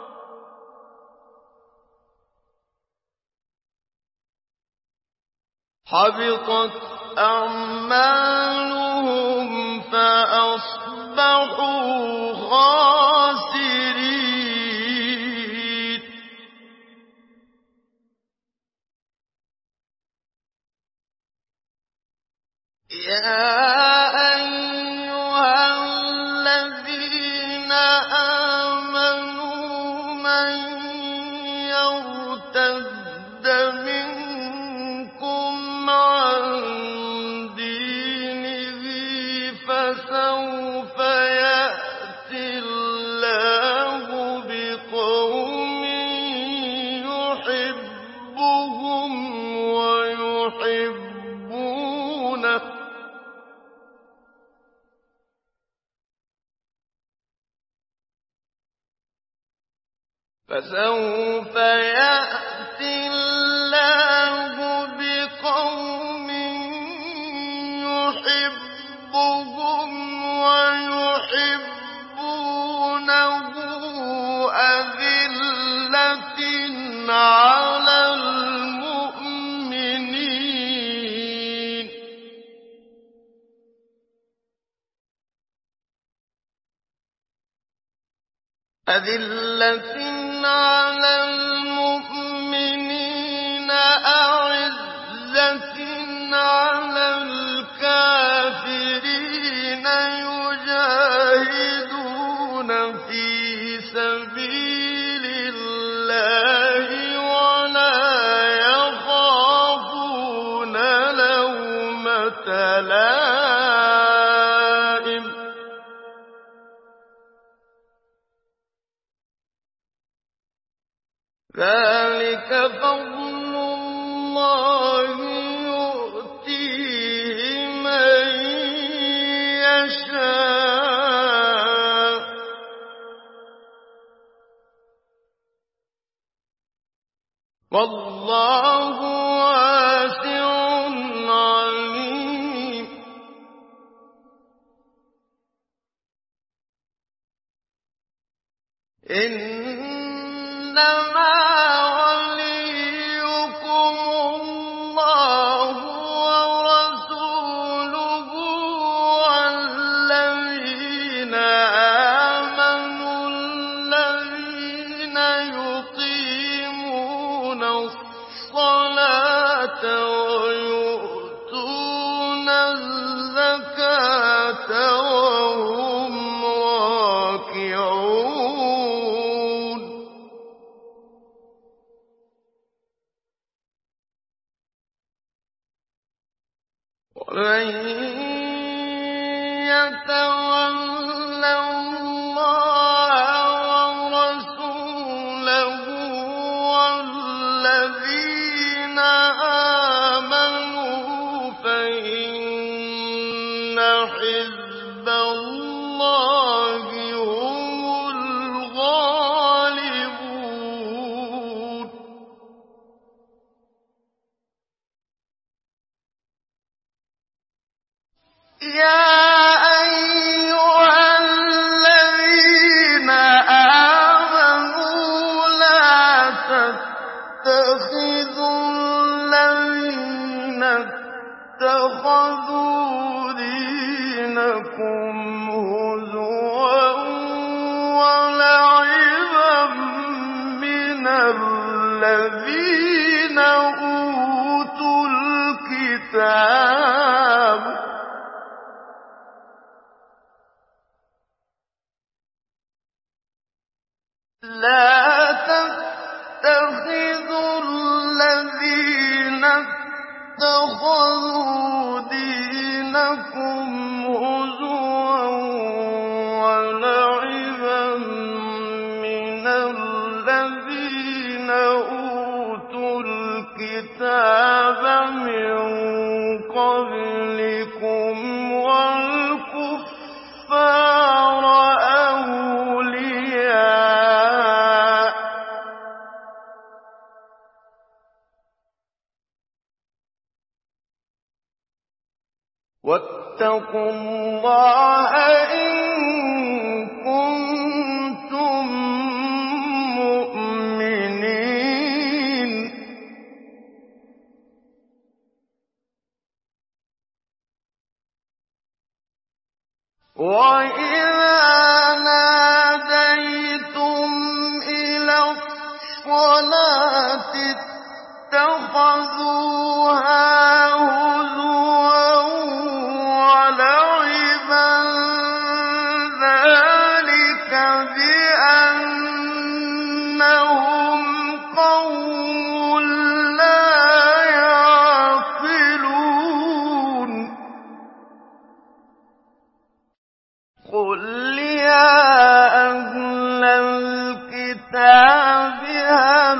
حبطت أعمالهم فأصبحوا خاسرين يا أيها الذين آمنوا من يرتد منكم عن دينه فسوف يأتي الله بقوم يحبهم ويحبونه فسوف يأتي الله عَلَى الْمُؤْمِنِينَ أَذِلَّةٍ عَلَى الْمُؤْمِنِينَ أَعِزَّةٍ عَلَى الْكَافِرِينَ يُجَاهِدُونَ فِي سَبِيلِ اللَّهِ وَلَا يَخَافُونَ لَوْمَةَ لَائِمٍ ۚ ذَٰلِكَ فَضْلُ اللَّهِ يُؤْتِيهِ مَن يَشَاءُ ۚ وَاللَّهُ وَاسِعٌ عَلِيمٌ إِنَّمَا وَلِيُّكُمُ اللَّهُ وَرَسُولُهُ وَالَّذِينَ آمَنُوا الَّذِينَ يُقِيمُونَ الصَّلَاةَ وَيُؤْتُونَ الزَّكَاةَ وَهُمْ رَاكِعُونَ وَمَن يَتَوَلَّ اللَّهَ وَرَسُولَهُ وَالَّذِينَ آمَنُوا فَإِنَّ حِزْبَ اللَّهِ هُمُ الْغَالِبُونَ يَا أَيُّهَا الَّذِينَ آمَنُوا لَا تَتَّخِذُوا الَّذِينَ اتَّخَذُوا دِينَكُمْ هُزُوًا وَلَعِبًا مِّنَ الَّذِينَ أُوتُوا الْكِتَابَ لَا تَتَّخِذُوا الَّذِينَ اتَّخَذُوا دِينَكُمْ هُزُوًا وَلَعِبًا مِّنَ الَّذِينَ أُوتُوا الْكِتَابَ مِن قَبْلِكُمْ وَالْكُفَّارَ أَوْلِيَاءَ ۚ وَاتَّقُوا اللَّهَ إِن كُنتُم مُّؤْمِنِينَ وَإِذَا نَادَيْتُمْ إِلَى الصَّلَاةِ اتَّخَذُوهَا هُزُوًا وَلَعِبًا ۚ ذَٰلِكَ بِأَنَّهُمْ قَوْمٌ لَّا يَعْقِلُونَ قُلْ يَا أَهْلَ الْكِتَابِ هَلْ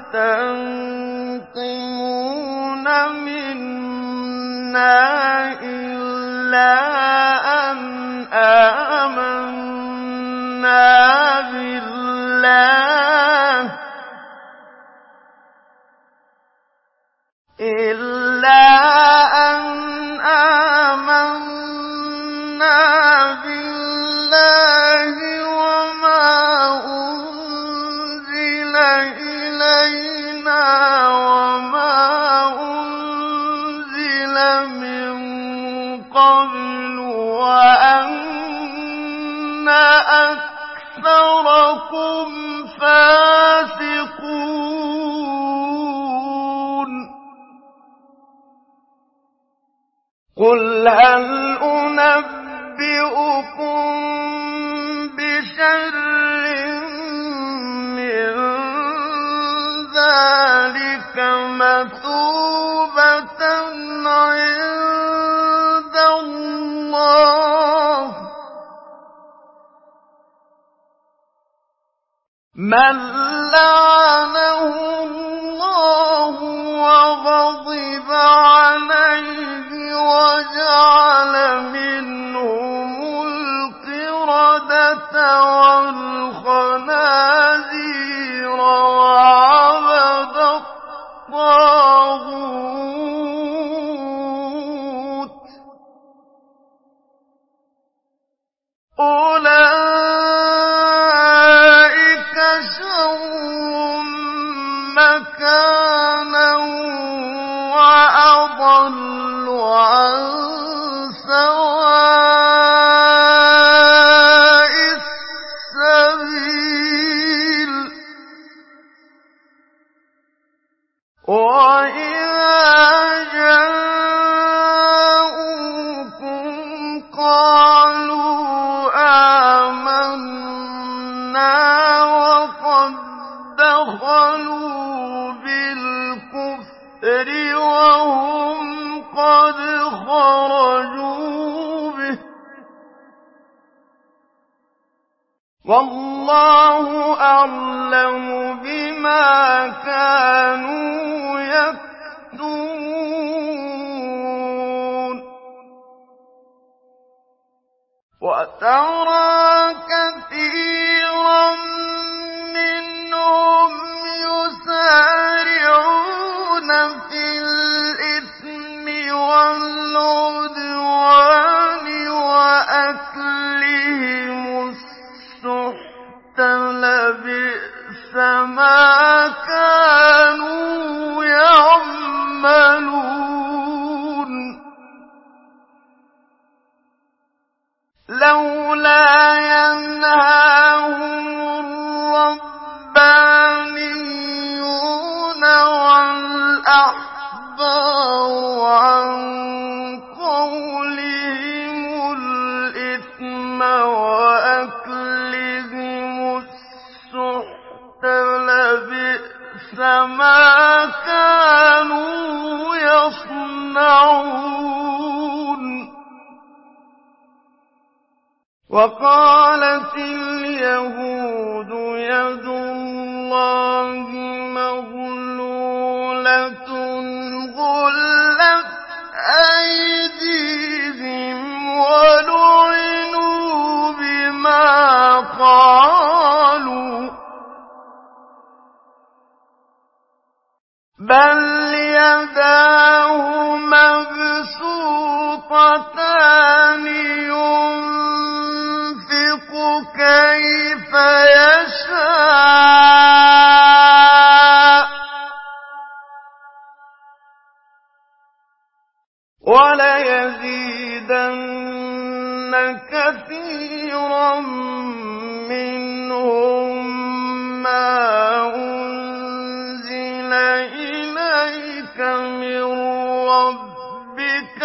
تَنقِمُونَ مِنَّا إِلَّا أَنْ آمَنَّا بِاللَّهِ إِلَّا أَنْ آمَنَّا بِاللَّهِ وَمَا أُنزِلَ إِلَيْنَا قل هل أنبئكم بشر من ذلك مثوبة عند الله من لعنه الله وغضب عليه وجعل منهم القردة والخنازير وعبد الطاغوت أولئك شر مكانا وأضل عن سواء السبيل وإذا جاءوكم قالوا آمنا وقد دخلوا بالكفر وهم قد خرجوا به والله أعلم بما كانوا يكتمون وترى كثيرا منهم يسارعون في الإثم والعدوان وأكلهم السحت لبئس ما كانوا يعملون لولا ينهاهم الربانيون والأحبار عن قولهم الإثم وأكلهم السحت لبئس ما كانوا يصنعون وقالت اليهود يد الله مغلولة غلت أيديهم ولعنوا بما قالوا بل يداه مبسوطتان ينفق كيف يشاء وليزيدن كثيرا منهم ما أنزل إليك من ربك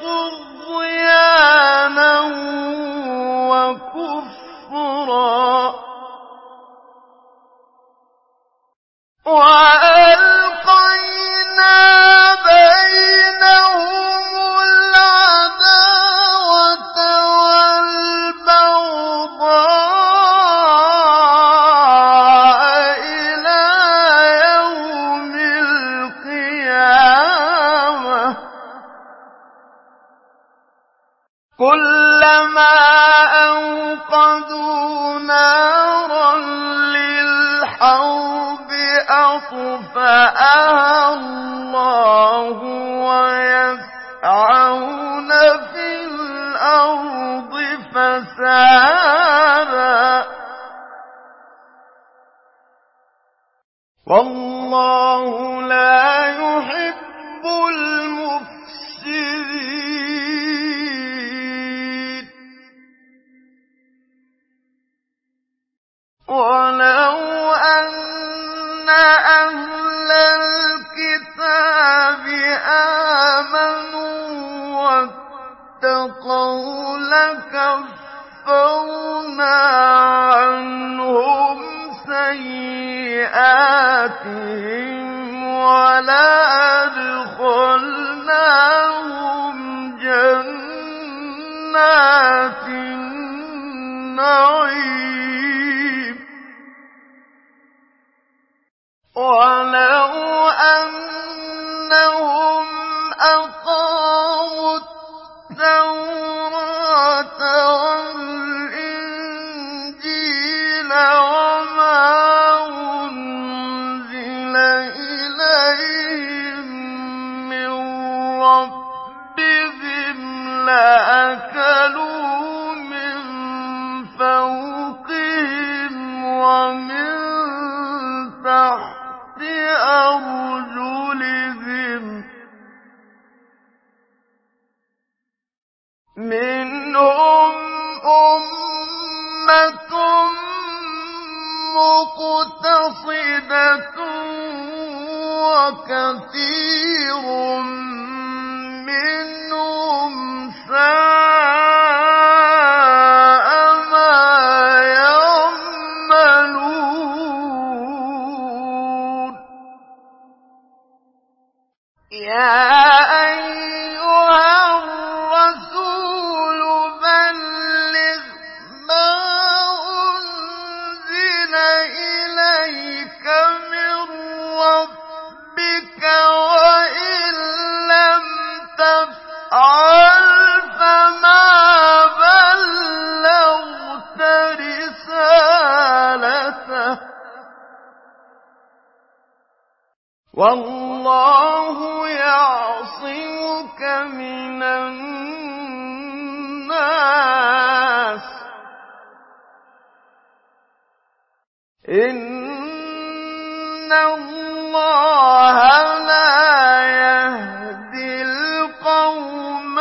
طغيانا وكفرا وألقينا بينهم العداوة والبغضاء إلى يوم القيامة كلما أوقدوا نارا للحرب أطفأها الله ويسعون في الأرض فسادا والله لا يحب المفسدين ولو أن أهل الكتاب آمنوا اتَّقَوْا لَكَفَّرْنَا عَنْهُمْ سَيِّئَاتِهِمْ وَلَأَدْخَلْنَاهُمْ جَنَّاتِ النَّعِيمِ وَلَوْ أَنَّهُمْ أَقَامُوا التَّوْرَاةَ وَالْإِنجِيلَ وَمَا أُنزِلَ إِلَيْهِم مِّن رَّبِّهِمْ لَأَكَلُوا مِن فَوْقِهِمْ وَمِن تَحْتِ أَرْجُلِهِم ۚ مِّنْهُمْ أُمَّةٌ مُّقْتَصِدَةٌ وَكَثِيرٌ مِّنْهُمْ سَاءَ مَا يَعْمَلُونَ يَا أَيُّهَا الرَّسُولُ بَلِّغْ مَا أُنزِلَ إِلَيْكَ مِن رَّبِّكَ وَإِن لَّمْ تَفْعَلْ فَمَا بَلَّغْتَ رِسَالَتَهُ ۚ وَاللَّهُ يَعْصِمُكَ مِنَ النَّاسِ ۗ إِنَّ اللَّهَ لَا يَهْدِي الْقَوْمَ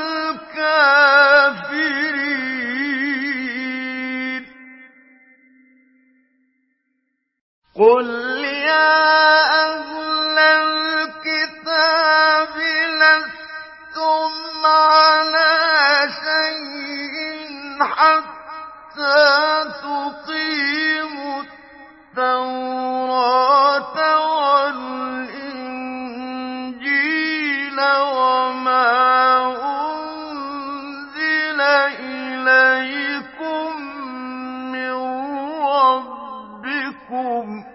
الْكَافِرِينَ قُلْ يَا أَهْلَ الْكِتَابِ لَسْتُمْ عَلَىٰ شَيْءٍ حَتَّىٰ تُقِيمُوا التَّوْرَاةَ وَالْإِنجِيلَ وَمَا أُنزِلَ إِلَيْكُم مِّن رَّبِّكُمْ ۗ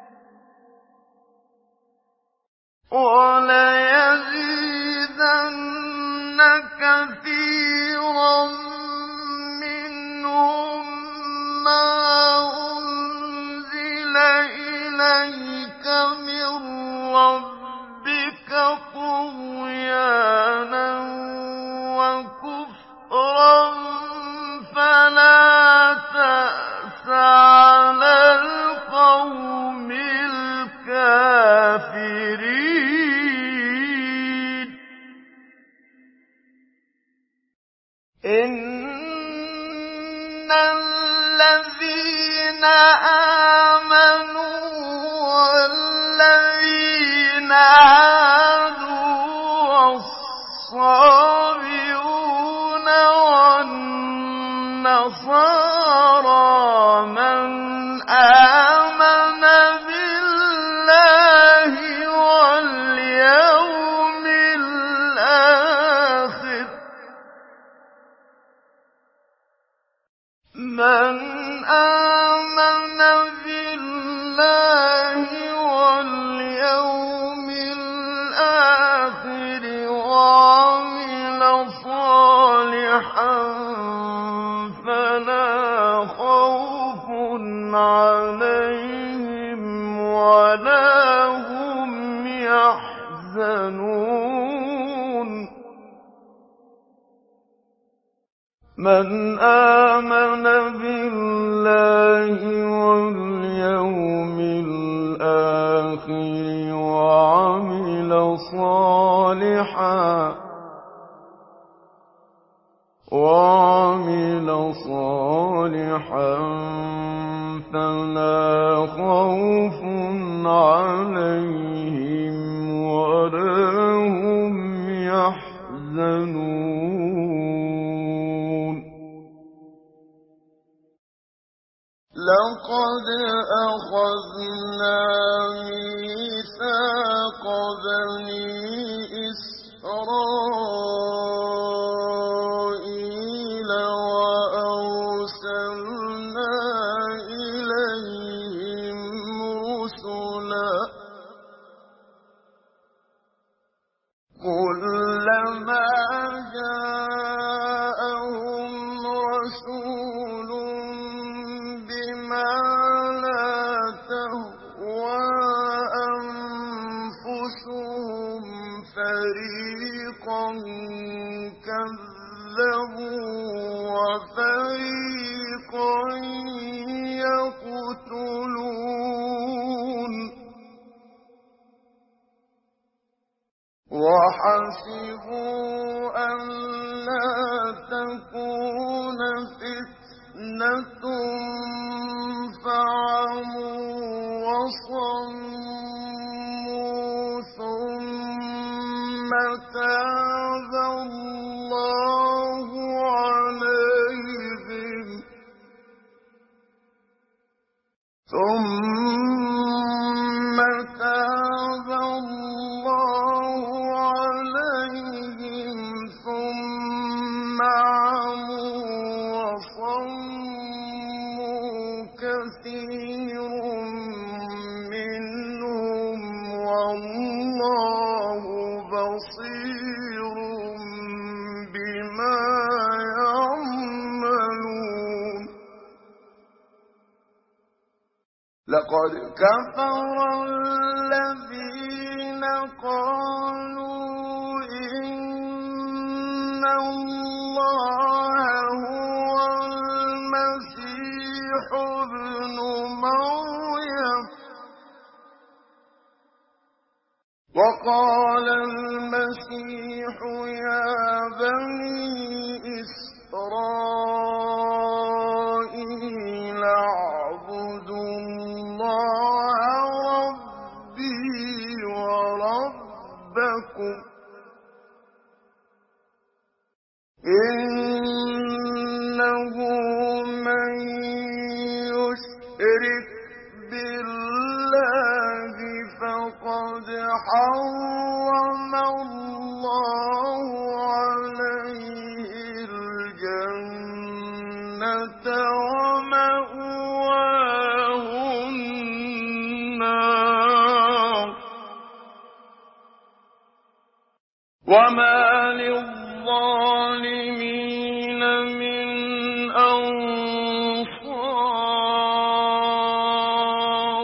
وَلَيَزِيدَنَّ كَثِيرًا مِّنْهُم مَّا أُنزِلَ إِلَيْكَ مِن رَّبِّكَ طُغْيَانًا وَكُفْرًا فَلَا تَأْسَ عَلَى الْقَوْمِ الْكَافِرِينَ إِنَّ الَّذِينَ آمَنُوا وَالَّذِينَ هَادُوا وَالصَّابِئُونَ وَالنَّصَارَىٰ مَنْ آمَنَ بِاللَّهِ وَالْيَوْمِ الْآخِرِ مَنْ آمَنَ بِاللَّهِ وَالْيَوْمِ الْآخِرِ وَعَمِلَ صَالِحًا فَلَا خَوْفٌ عَلَيْهِمْ وَلَا هُمْ يَحْزَنُونَ مَنْ آمَنَ بِاللَّهِ وَالْيَوْمِ الْآخِرِ وَعَمِلَ صَالِحًا وَعَمِلَ صَالِحًا فَلَا خَوْفٌ عَلَيْهِمْ وَلَا هُمْ يَحْزَنُونَ أَخَذْنَا مِيثَاقَ بَنِي إِسْرَائِيلَ وَأَرْسَلْنَا إِلَيْهِمْ رُسُلًا كُلَّمَا جَاءَهُمْ رَسُولٌ بِمَا لَا تَهْوَىٰ أَنفُسُهُمْ فَرِيقًا كَذَّبُوا وَفَرِيقًا يَقْتُلُونَ وَحَسِبُوا أَلَّا تَكُونَ فِتْنَةٌ فَعَمُوا وَصَمُّوا ثُمَّ تَابَ اللَّهُ عَلَيْهِمْ ثُمَّ تَابَ اللَّهُ عَلَيْهِمْ ثُمَّ عَمُوا وَصَمُّوا كَثِيرٌ مِّنْهُمْ وَاللَّهُ بَصِيرٌ بِمَا يَعْمَلُونَ لَقَدْ كَفَرَ الَّذِينَ قَالُوا إِنَّ اللَّهَ هُوَ الْمَسِيحُ ابْنُ مَرْيَمَ وَقَالَ الْمَسِيحُ يَا بَنِي إِسْرَائِيلَ اعْبُدُوا اللَّهَ رَبِّي وَرَبَّكُمْ إِنَّهُ مَن يُشْرِكْ بِاللَّهِ فَقَدْ حَرَّمَ اللَّهُ عَلَيْهِ الْجَنَّةَ وَمَأْوَاهُ النَّارُ وَمَا لِلظَّالِمِينَ مِنْ أَنصَارٍ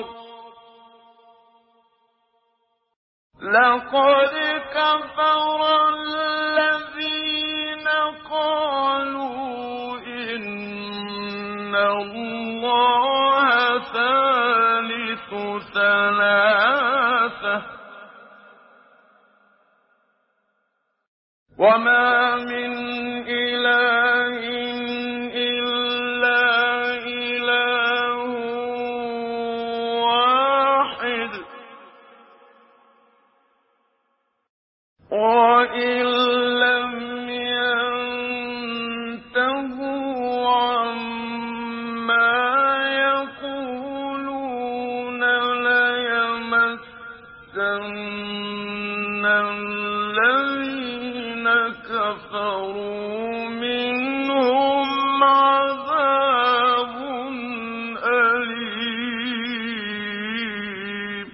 لَقَدْ كَفَرَ الَّذِينَ قَالُوا إِنَّ اللَّهَ ثَالِثُ ثَلَاثَةٍ وَمَا مِنْ إِلَٰهٍ إِلَّا إِلَٰهٌ وَاحِدٌ وَإِن لَّمْ يَنتَهُوا عَمَّا يَقُولُونَ لَيَمَسَّنَّ الَّذِينَ كَفَرُوا مِنْهُمْ عَذَابٌ أَلِيمٌ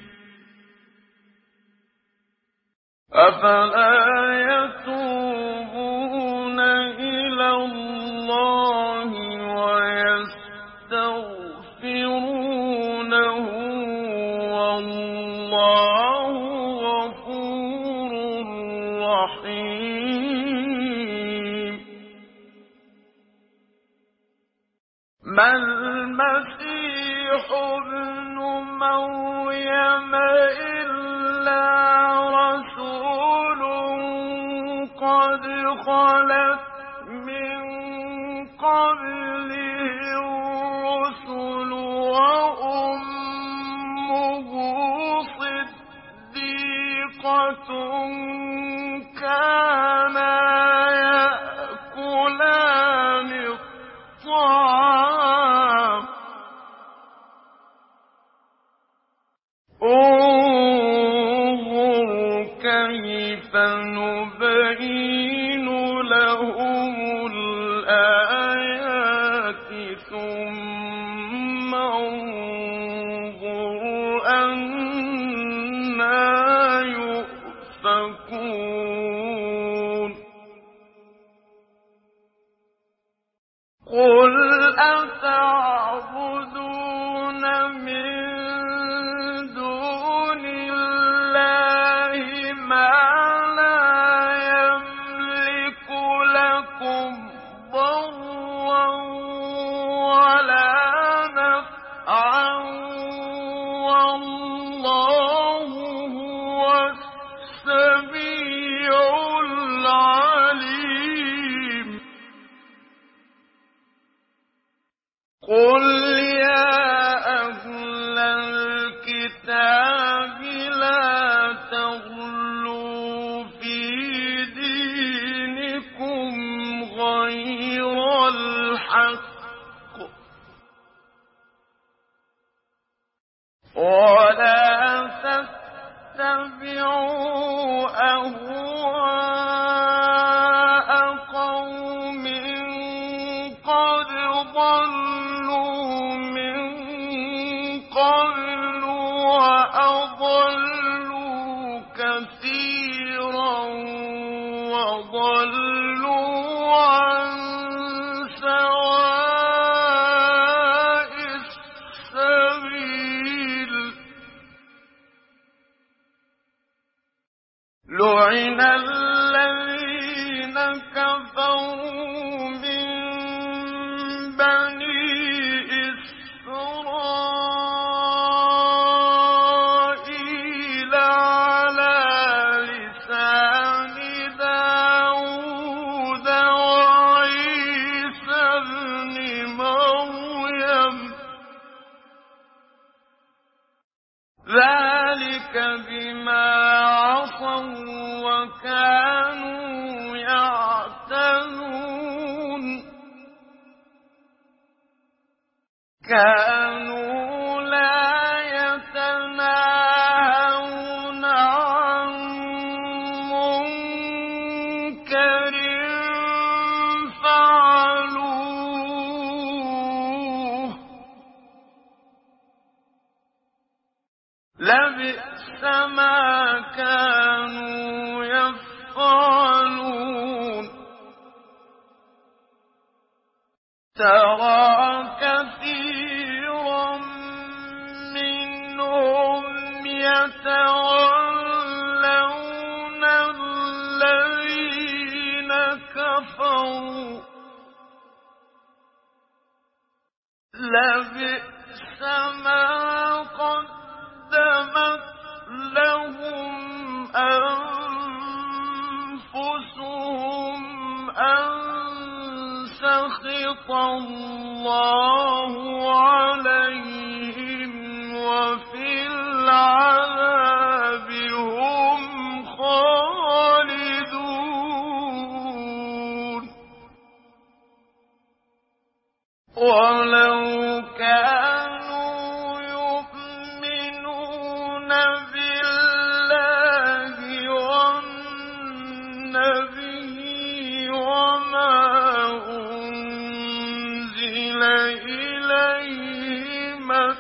أَفَلَا يَتُوبُونَ إِلَى اللَّهِ وَيَسْتَغْفِرُونَهُ وَاللَّهُ غَفُورٌ رَّحِيمٌ مَا الْمَسِيحُ ابْنُ مَرْيَمَ إِلَّا رَسُولٌ قَدْ خَلَتْ مِن قَبْلِهِ الرُّسُلُ وَأُمُّهُ صِدِّيقَةٌ كَانَا يَأْكُلَانِ الطَّعَامَ تتقون قل أتعبدون من دون الله ما لا يملك لكم ضرا ولا نفعا والله هو السميع العليم قل يا أهل الكتاب لا تغلوا في دينكم غير الحق ولا تتبعوا أهواء قوم قد ضلوا من قبل وأضلوا كثيرا وضلوا عن سواء السبيل لعن الذين كفروا من بني إسرائيل على لسان داود وعيسى ابن مريم ذلك بما عصوا وكانوا يعتدون كانوا لا يتناهون عن منكر فعلوه لبئس ما كانوا يفعلون ترى كثيرا منهم يتولون الذين كفروا لبئس ما قدمت لهم أنفسهم أن سخط الله عليهم وفي العذاب هم خالدون ولو كانوا يؤمنون بالله والنبي وما أنزل إليه ما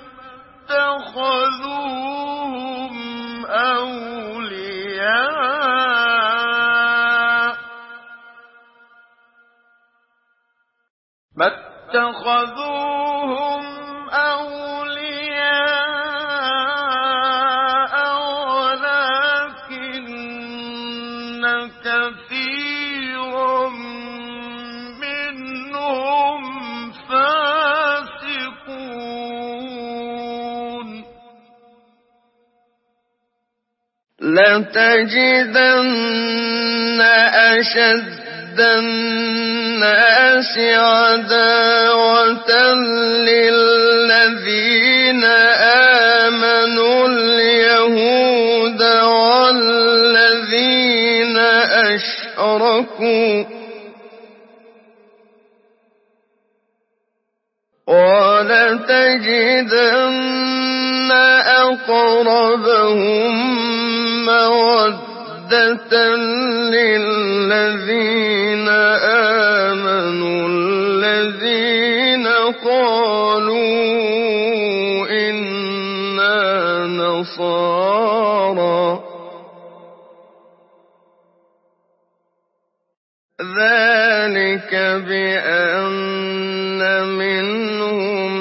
اتخذوهم أولياء ما اتخذوهم أولياء ولكن كثيرا منهم فاسقون لتجدن أشد الناس عداوة للذين آمنوا اليهود والذين أشركوا ولتجدن أقربهم مودة للذين آمنوا الذين قالوا إنا نصارى ذلك بأن منهم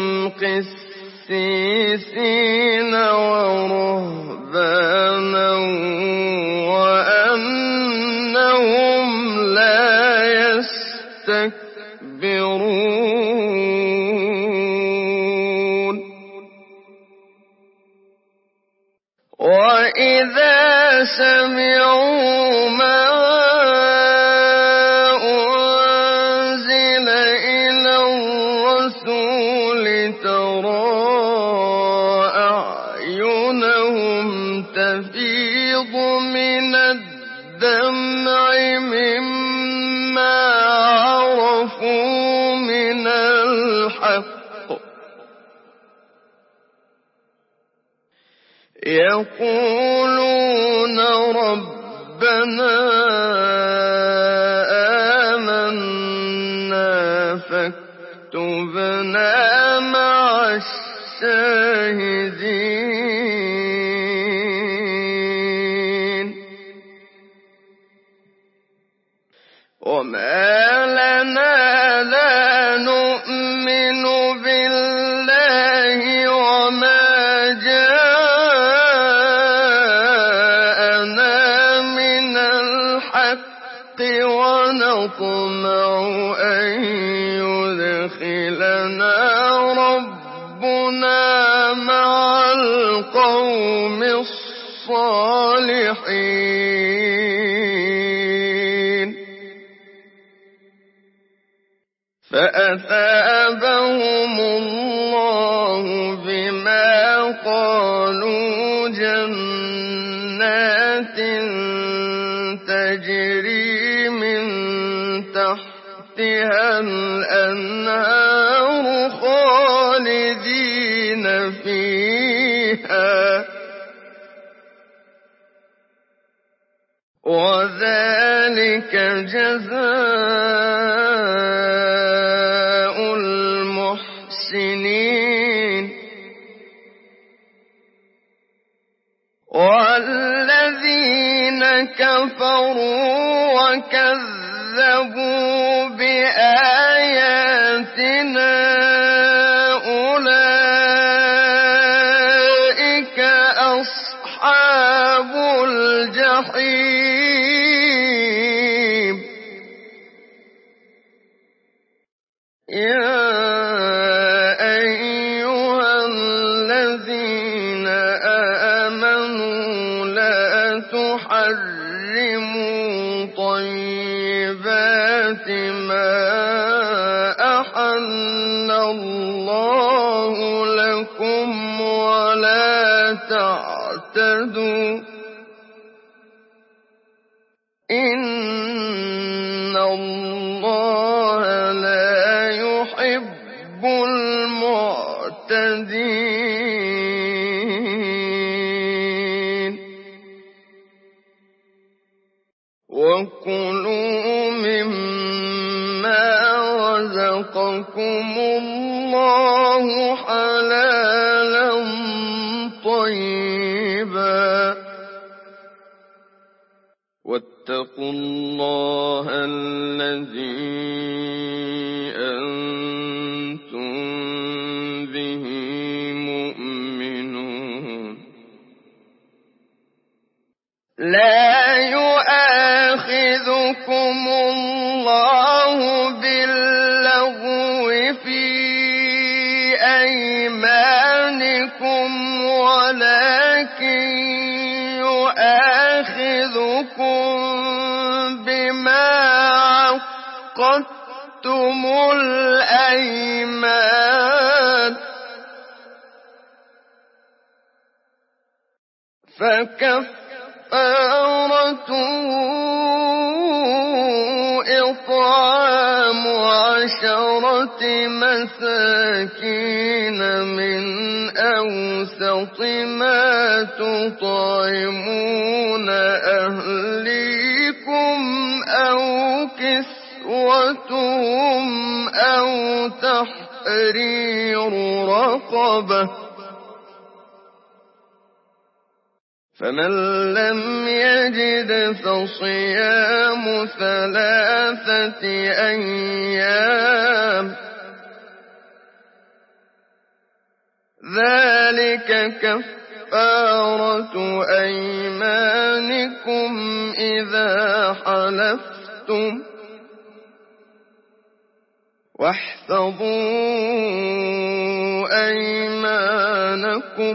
قسيسين ورهبانا وأنهم لا يستكبرون وإذا سمعوا ما تفيض من الدمع مما عرفوا من الحق يقولون ربنا آمنا فاكتبنا مع الشاهدين وما لنا لا نؤمن بالله وما جاءنا من الحق ونطمع أن يدخلنا ربنا مع القوم الصالحين فأثابهم الله بما قالوا جنات تجري من تحتها الأنهار خالدين فيها وذلك جزاء المحسنين والذين كفروا وكذبوا بآياتنا أولئك أصحاب الجحيم يا أيها الذين آمنوا لا تحرموا طيبات ما أحل الله لكم ولا تعتدوا إن الله لا يحب المعتدين وكلوا مما رزقكم الله حلالا طيبا واتقوا الله الذي أنتم به مؤمنون لا يؤاخذكم الله باللغو في أيمانكم ولكن يؤاخذكم بما عقدتم الأيمان فكفارته إطعام عشرة مساكين من أوسط ما تطعمون أهليكم أو كسوتهم أو تحرير رقبة فمن لم يجد فصيام ثلاثة أيام ذلك كفارة أيمانكم إذا حلفتم واحفظوا أيمانكم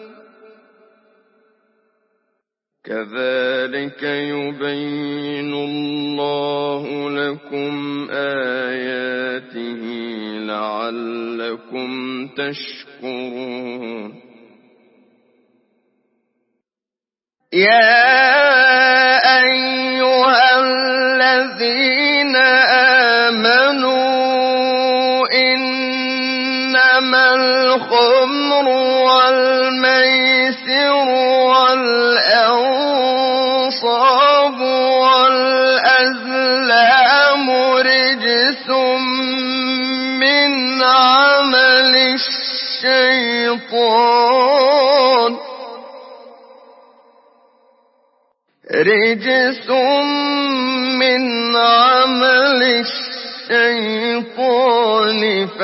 كذلك يبين الله لكم آياته لعلكم تشكرون. يا أيها الذين آمنوا إنما الخمر والميسر والأنصاب والأزلام رجس من عمل الشيطان رجس من عمل الشيطان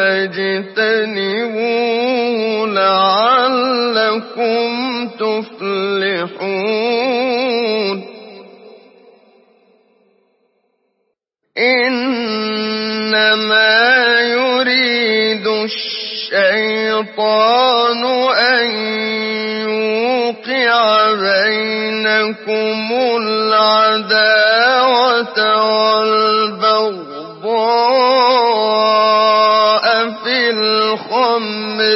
فاجتنبوه لعلكم تفلحون. إنما يريد الشيطان أن يوقع بينكم العداوة والبغضاء في الخمر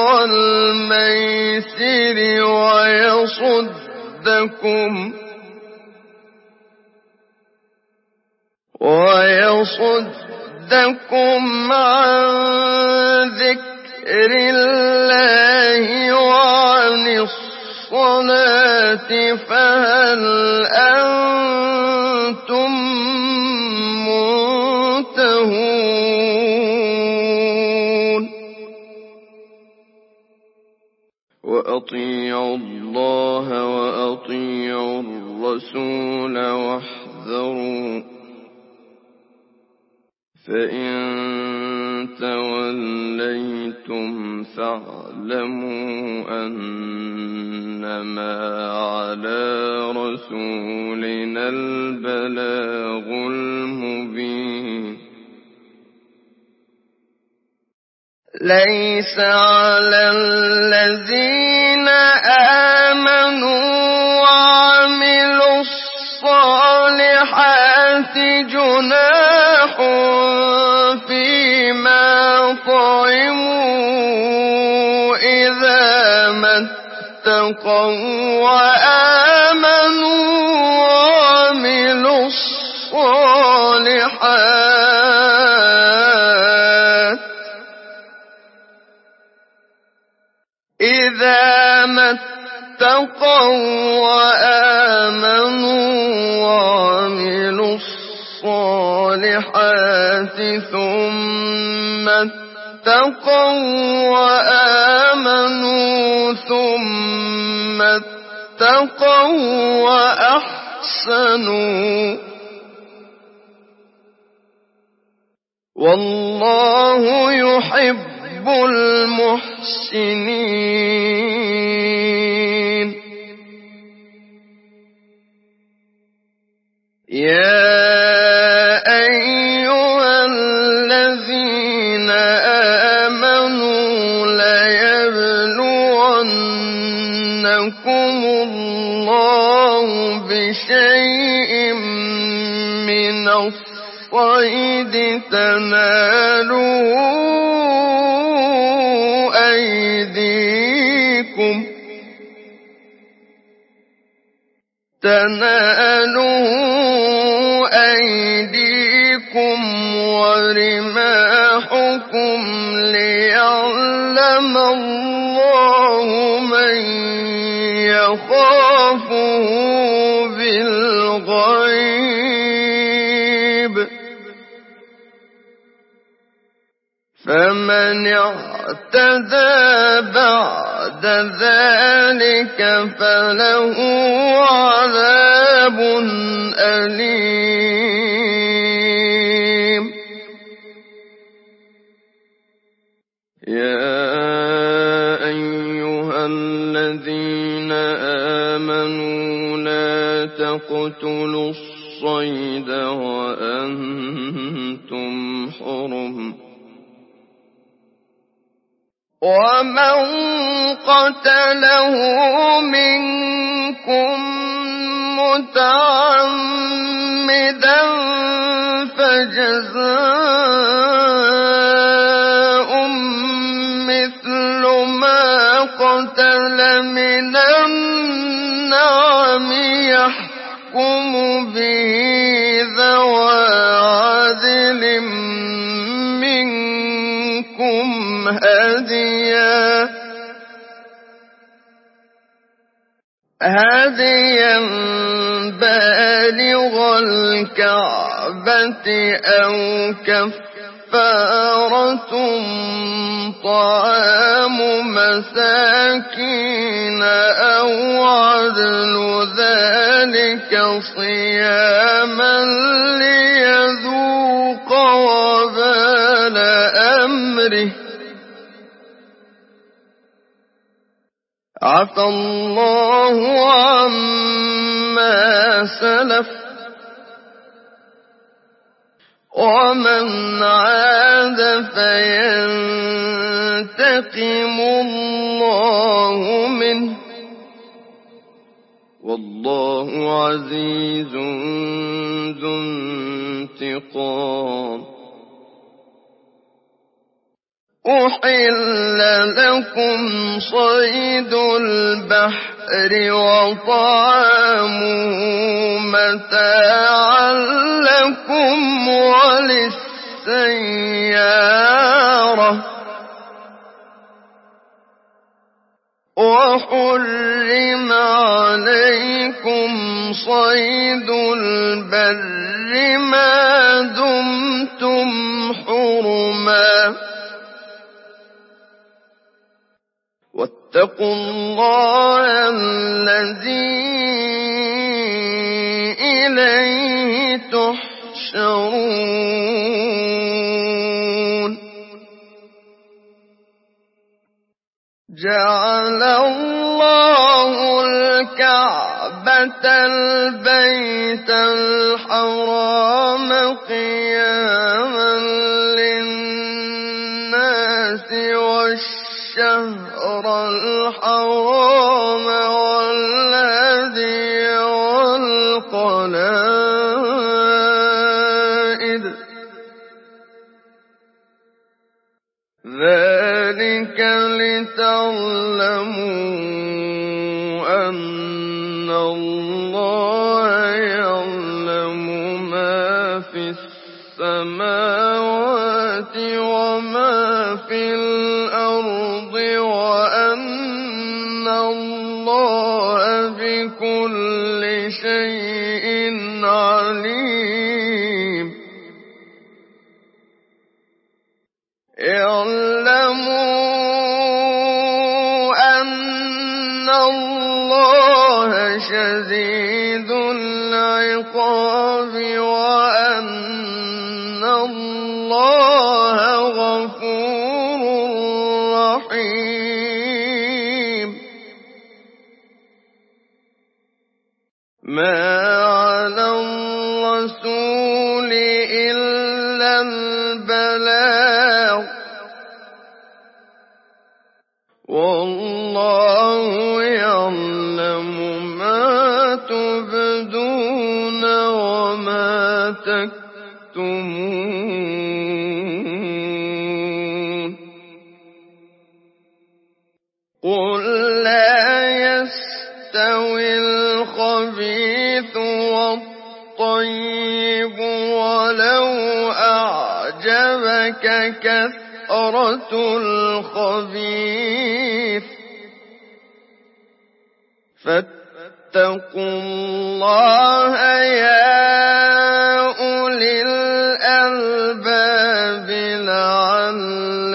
والميسر ويصدكم ويصدكم عن ذكر الله وعن الصلاة فهل أنتم منتهون. وأطيعوا الله وأطيعوا الرسول واحذروا فإن توليتم فاعلموا أنما على رسولنا البلاغ المبين. ليس على الذين آمنوا وعملوا الصالحات جناح فيما طعموا إذا ما اتقوا وآمنوا وعملوا الصالحات إذا ما اتقوا وآمنوا وعملوا الصالحات ثم اتقوا وآمنوا ثم اتقوا وأحسنوا والله يحب المحسنين. يا أيها الذين آمنوا ليبلونكم الله بشيء من الصيد تنالوا أيديكم تنالوا أيديكم ورماحكم ليعلم الله من يخافه بالغيب فمن اعتدى بعد ذلك فله عذاب أليم. يا أيها الذين آمنوا لا تقتلوا الصيد وأنتم حرم، ومن قتله منكم متعمدا فجزاء مثل ما قتل من النعم يحكم به ذوى عدل منكم هديا هديا بالغ الكعبة أو كفارة طعام مساكين أو عدل ذلك صياما ليذوق وبال أمره. عفى الله عما سلف، ومن عاد فينتقم الله منه، والله عزيز ذو انتقام. أحل لكم صيد البحر وطعامه متاعا لكم وللسيارة، وحرم عليكم صيد البر ما دمتم حرما، واتقوا الله الذي إليه تحشرون. جعل الله الكعبة البيت الحرام قياما للناس والشهر الحرام والهدي والقلائد، ذلك لتعلموا أن الله يعلم ما في السماوات وما في الأرض، وأن الله بكل شيء عليم. اعلموا أن الله شديد العقاب وأن الله غفور رحيم. ما على الرسول إلا البلاغ، والله يعلم ما تبدون وما تكتمون. قل لا يستوي الخبيث والطيب ولو أعجبك كثرة الخبيث، فاتقوا الله يا أولي الألباب لعلكم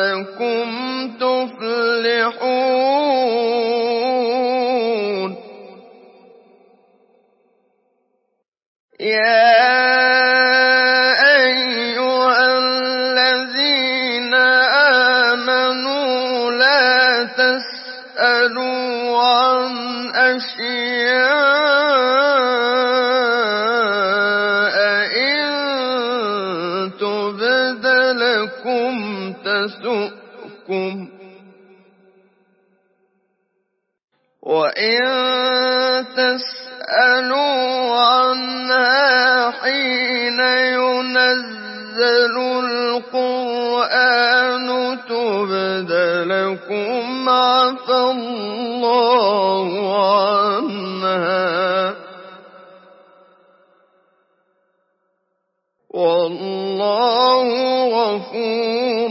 يا أيها الذين آمنوا لا تسألوا عن أشياء إن تبد لكم تسؤكم وإن تسألوا عنها حين ينزل القرآن تبد لكم عفى الله عنها والله غفور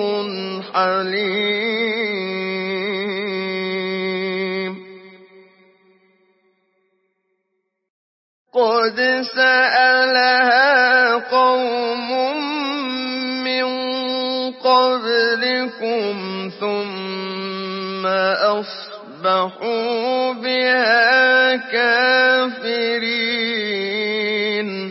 حليم. قد سألها قوم من قبلكم ثم أصبحوا بها كافرين.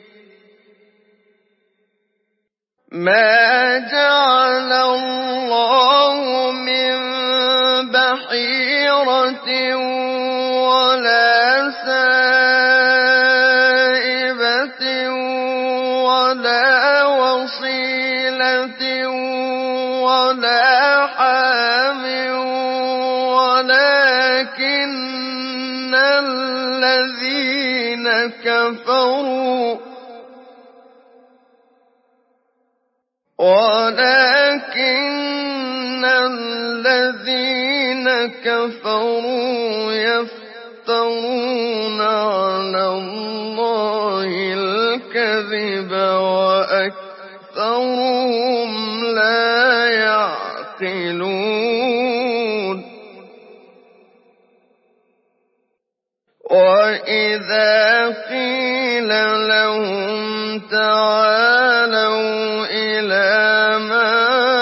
ما جعل الله من بحيرة ولا سائبة ولا وصيلة ولا حام ولكن الذين كفروا ولكن الذين كفروا يفترون على الله الكذب وأكثرهم لا يعقلون. وإذا قيل لهم تعالوا إلى ما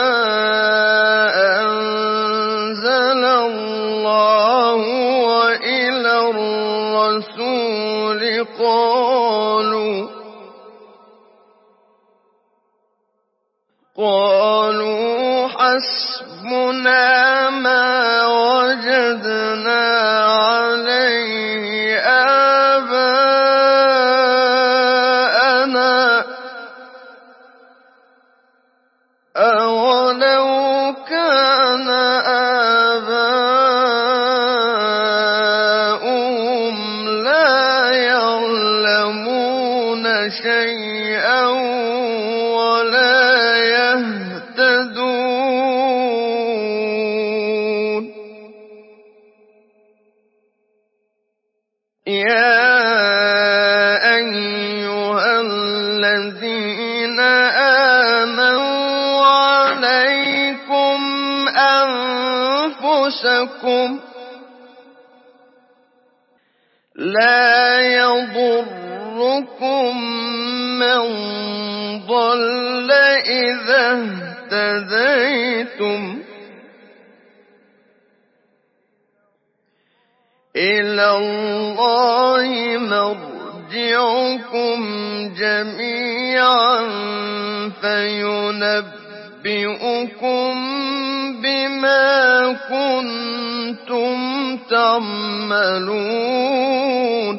أنزل الله وإلى الرسول قالوا قالوا حسبنا ما وجدنا عليه آباءنا أولو كان آباؤهم لا يعلمون شيئا ولا يهتدون. يا أيها الذين آمنوا عليكم أنفسكم لا يضركم من ضل إذا اهتديتم إلى الله مرجعكم جميعا فينبئكم بما كنتم تعملون.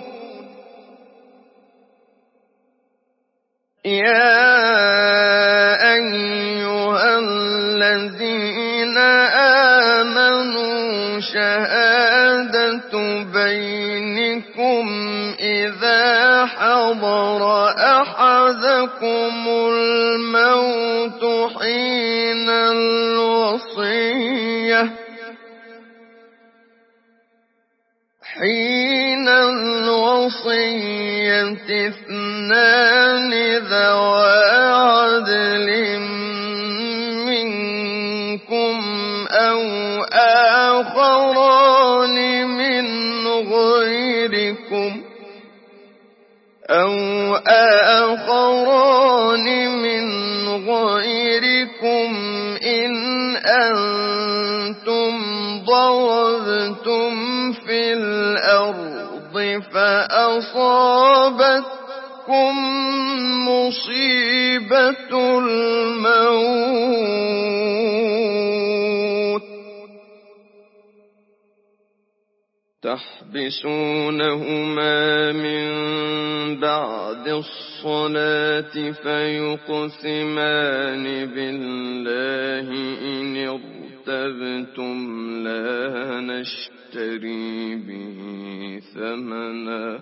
يا أيها الذين آمنوا شهادة بينكم إذا حضر أحدكم الموت حين الوصية حين الوصية اثنان ذوى عدل منكم أو آخران من غيركم أو آخران من غيركم إن أنتم ضربتم في الأرض فأصابت مصيبة الموت تحبسونهما من بعد الصلاة فيقسمان بالله إن ارتبتم لا نشتري به ثمنا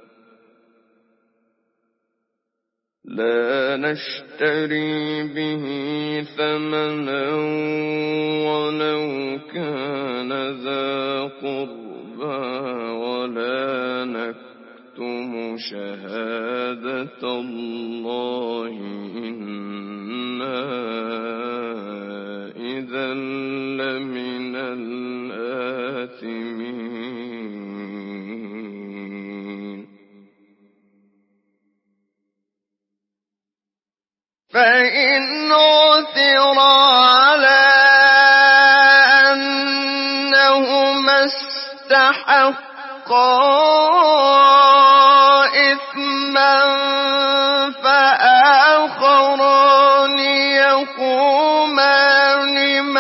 لا نشتري به ثمنا ولو كان ذا قربى ولا نكتم شهادة الله إنا إذا لمن الآثمين فإن عثر على أنهما استحقا إثما فآخران يقومان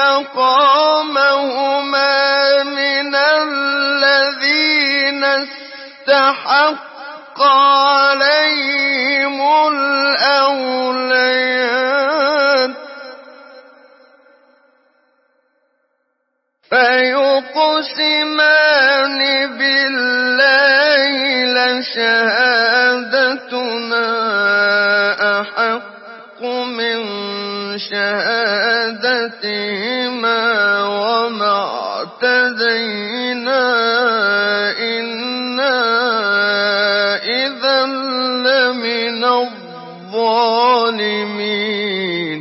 مقامهما من الذين استحق عليهم الأوليان فيقسمان بالله لشهادتنا أحق من شهادتهما وما اعتدينا إنا إذا لمن الظالمين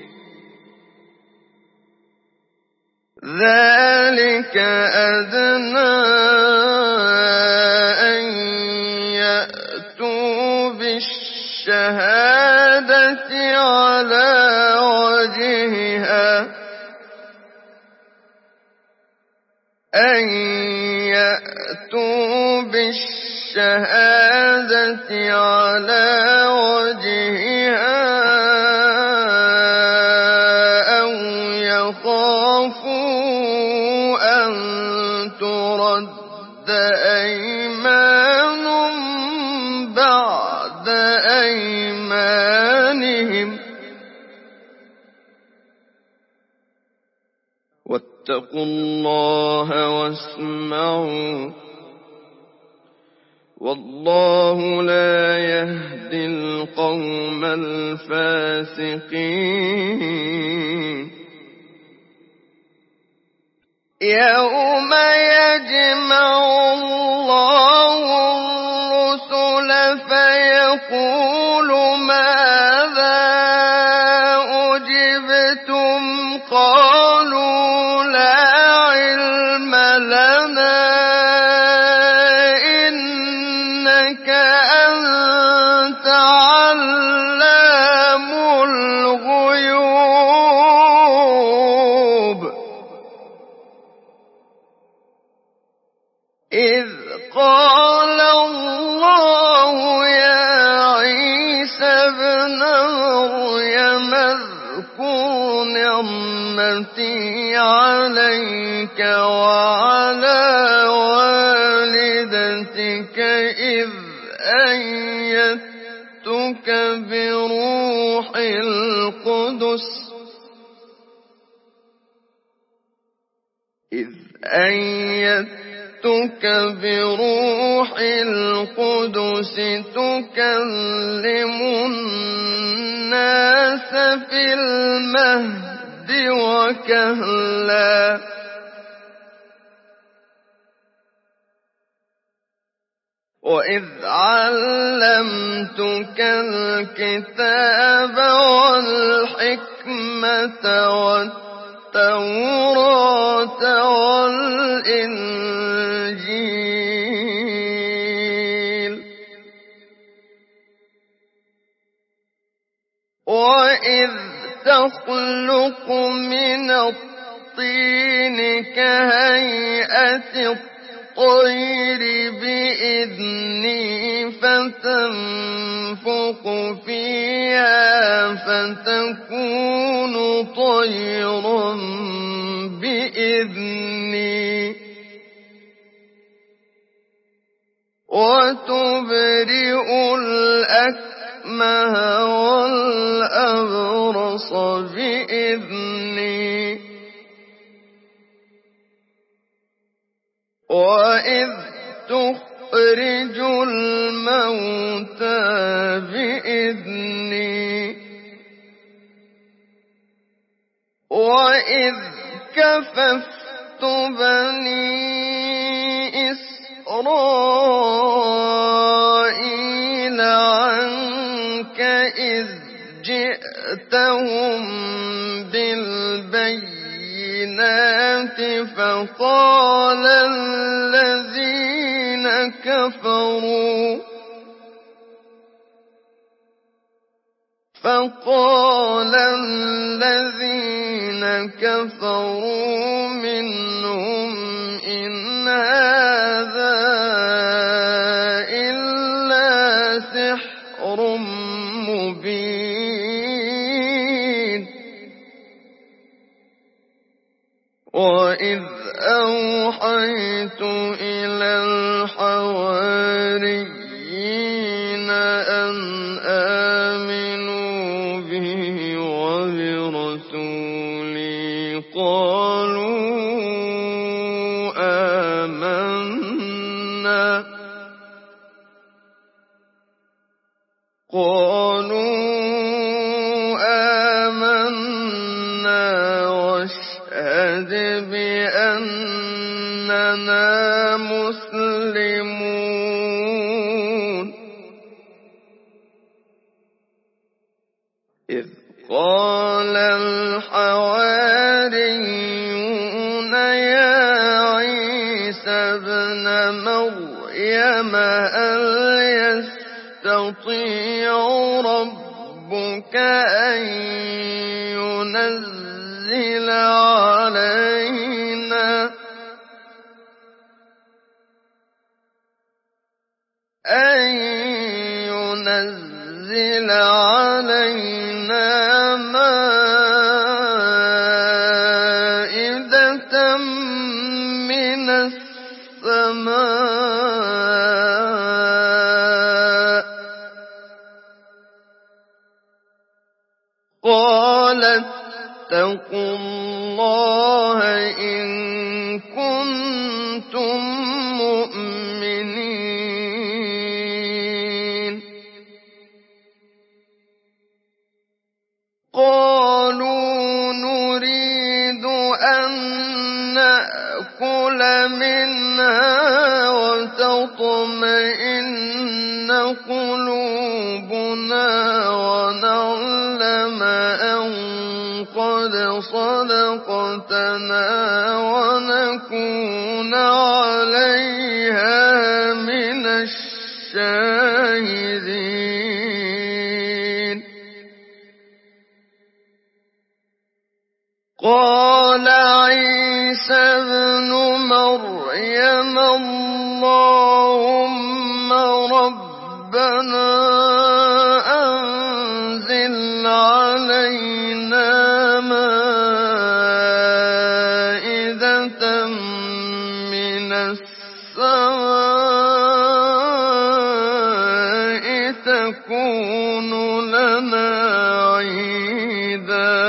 ذلك أدنى أن يأتوا بالشهادة على وجهها أن يأتوا بالشهادة على وجهها أو يخافوا أن ترد أيمان بعد أيمانهم واتقوا الله واسمعوا والله لا يهدي القوم الفاسقين يوم يجمع الله الرسل فيقول ماذا أجبتم قالوا لا علم لنا إنك أنت علام الغيوب إذ قال الله يا عيسى ابن مريم اذكر نعمتي عليك وعلى والدتك إذ أيدتك بروح القدس إذ أيدتك بروح القدس تكلم الناس في المهد وكهلا وإذ علمتك الكتاب والحكمة والتوراة والإنجيل وإذ تخلق من الطين كهيئة الطير الطير بإذني فتنفخ فيها فتكون طيرا بإذني وتبرئ الأكمه والأبرص بإذني وإذ تخرج الموتى بإذني وإذ كففت بني إسرائيل عنك إذ جئتهم بالبينات فقال الذين كفروا فقال الذين كفروا منهم إن هذا إلا سحر مبين وإذ أوحيت إلى الحواريين أن آمنوا به وبرسولي قالوا آمنا قالوا آمنا واشهد بأننا مسلمون إذ قال الحواريون يا عيسى ابن مريم هل يستطيع ربك أن ينزل علينا أن ينزل علينا مائدة من السماء قال اتقوا الله إن كنتم مؤمنين قالوا نريد أن نأكل منها وتطمئن قلوبنا ونعلم أن قد صدقتنا ونكون عليها من الشاهدين قال عيسى ابن مريم اللهم ربنا أنزل علينا مائدة من السماء تكون لنا عيدا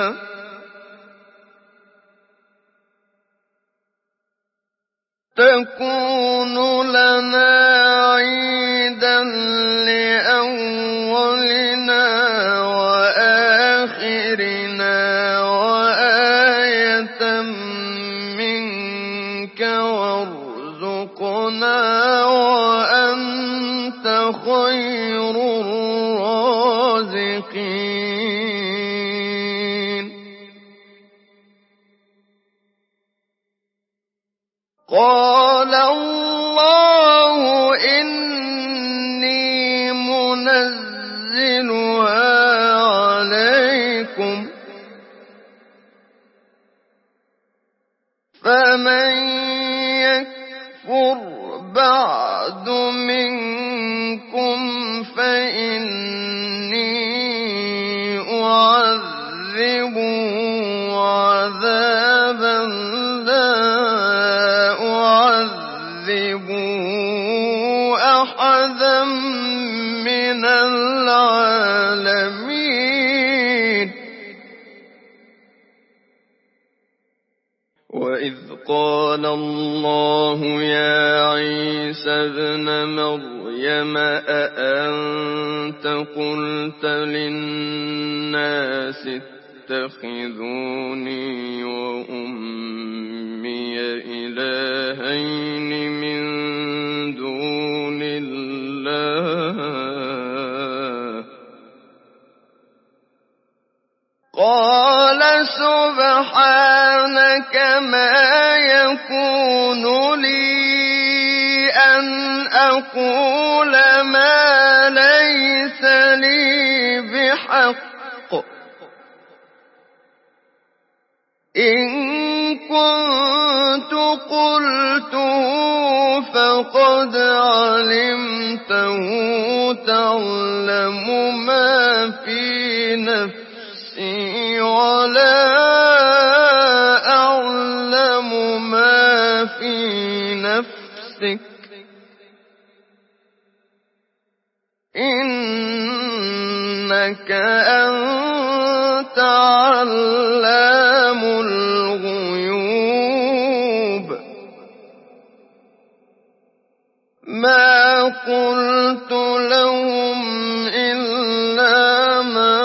تكون لنا عيدا لأولنا وآخرنا وآية منك وارزقنا وأنت خير الرازقين قال الله إني منزلها عليكم فمن يكفر بعد منكم فإني أعذبه عذابا لا أعذبه أحدا من العالمين. وإذ قال الله يا عيسى ابن مريم أأنت قلت للناس اتخذوني وأمي إلهين من دون الله؟ قال سبحانك ما يكون لي أن أقول ما ليس لي بحق، إن كنت قلته فقد علمته تعلم ما في نفسي ولا أعلم ما في نفسك، إنك أنت علام الغيوب. ما قلت لهم إلا ما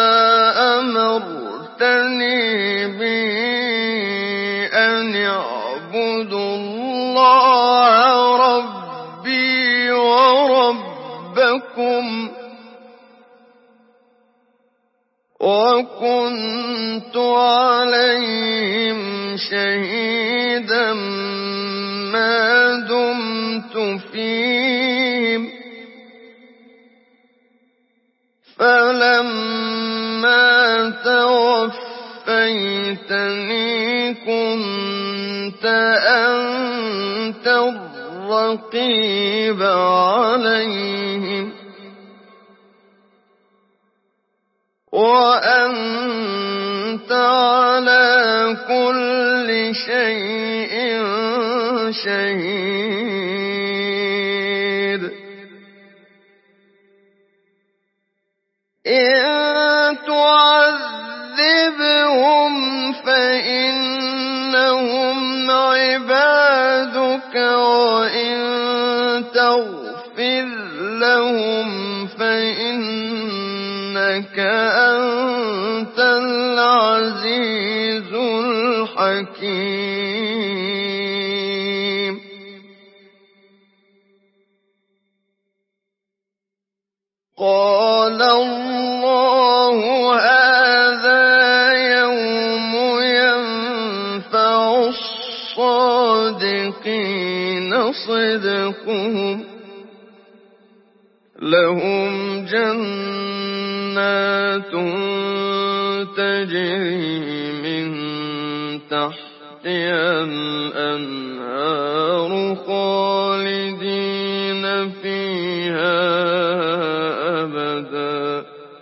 أمرتني به أن اعبدوا الله ربي وربكم، وكنت عليهم شهيدا ما دمت فيهم، فلما توفيتني كنت أنت الرقيب عليهم، وأنت على كل شيء شهيد. إن تعذبهم فإنهم عبادك، وإن تغفر لهم فإنك أنت العزيز الحكيم. قال الله هذا يوم ينفع الصادقين صدقهم، لهم جنات تجري من تحتها الأنهار خالدين فيها أبدا،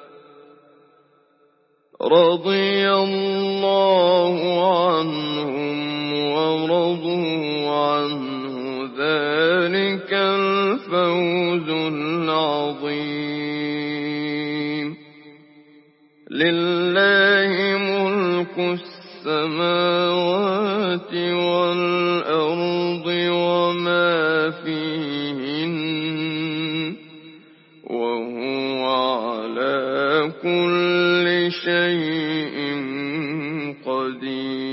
رضي الله عنهم ورضوا عنه، ذلك الفوز العظيم. لله ملك السماوات والأرض وما فيهن، وهو على كل شيء قدير.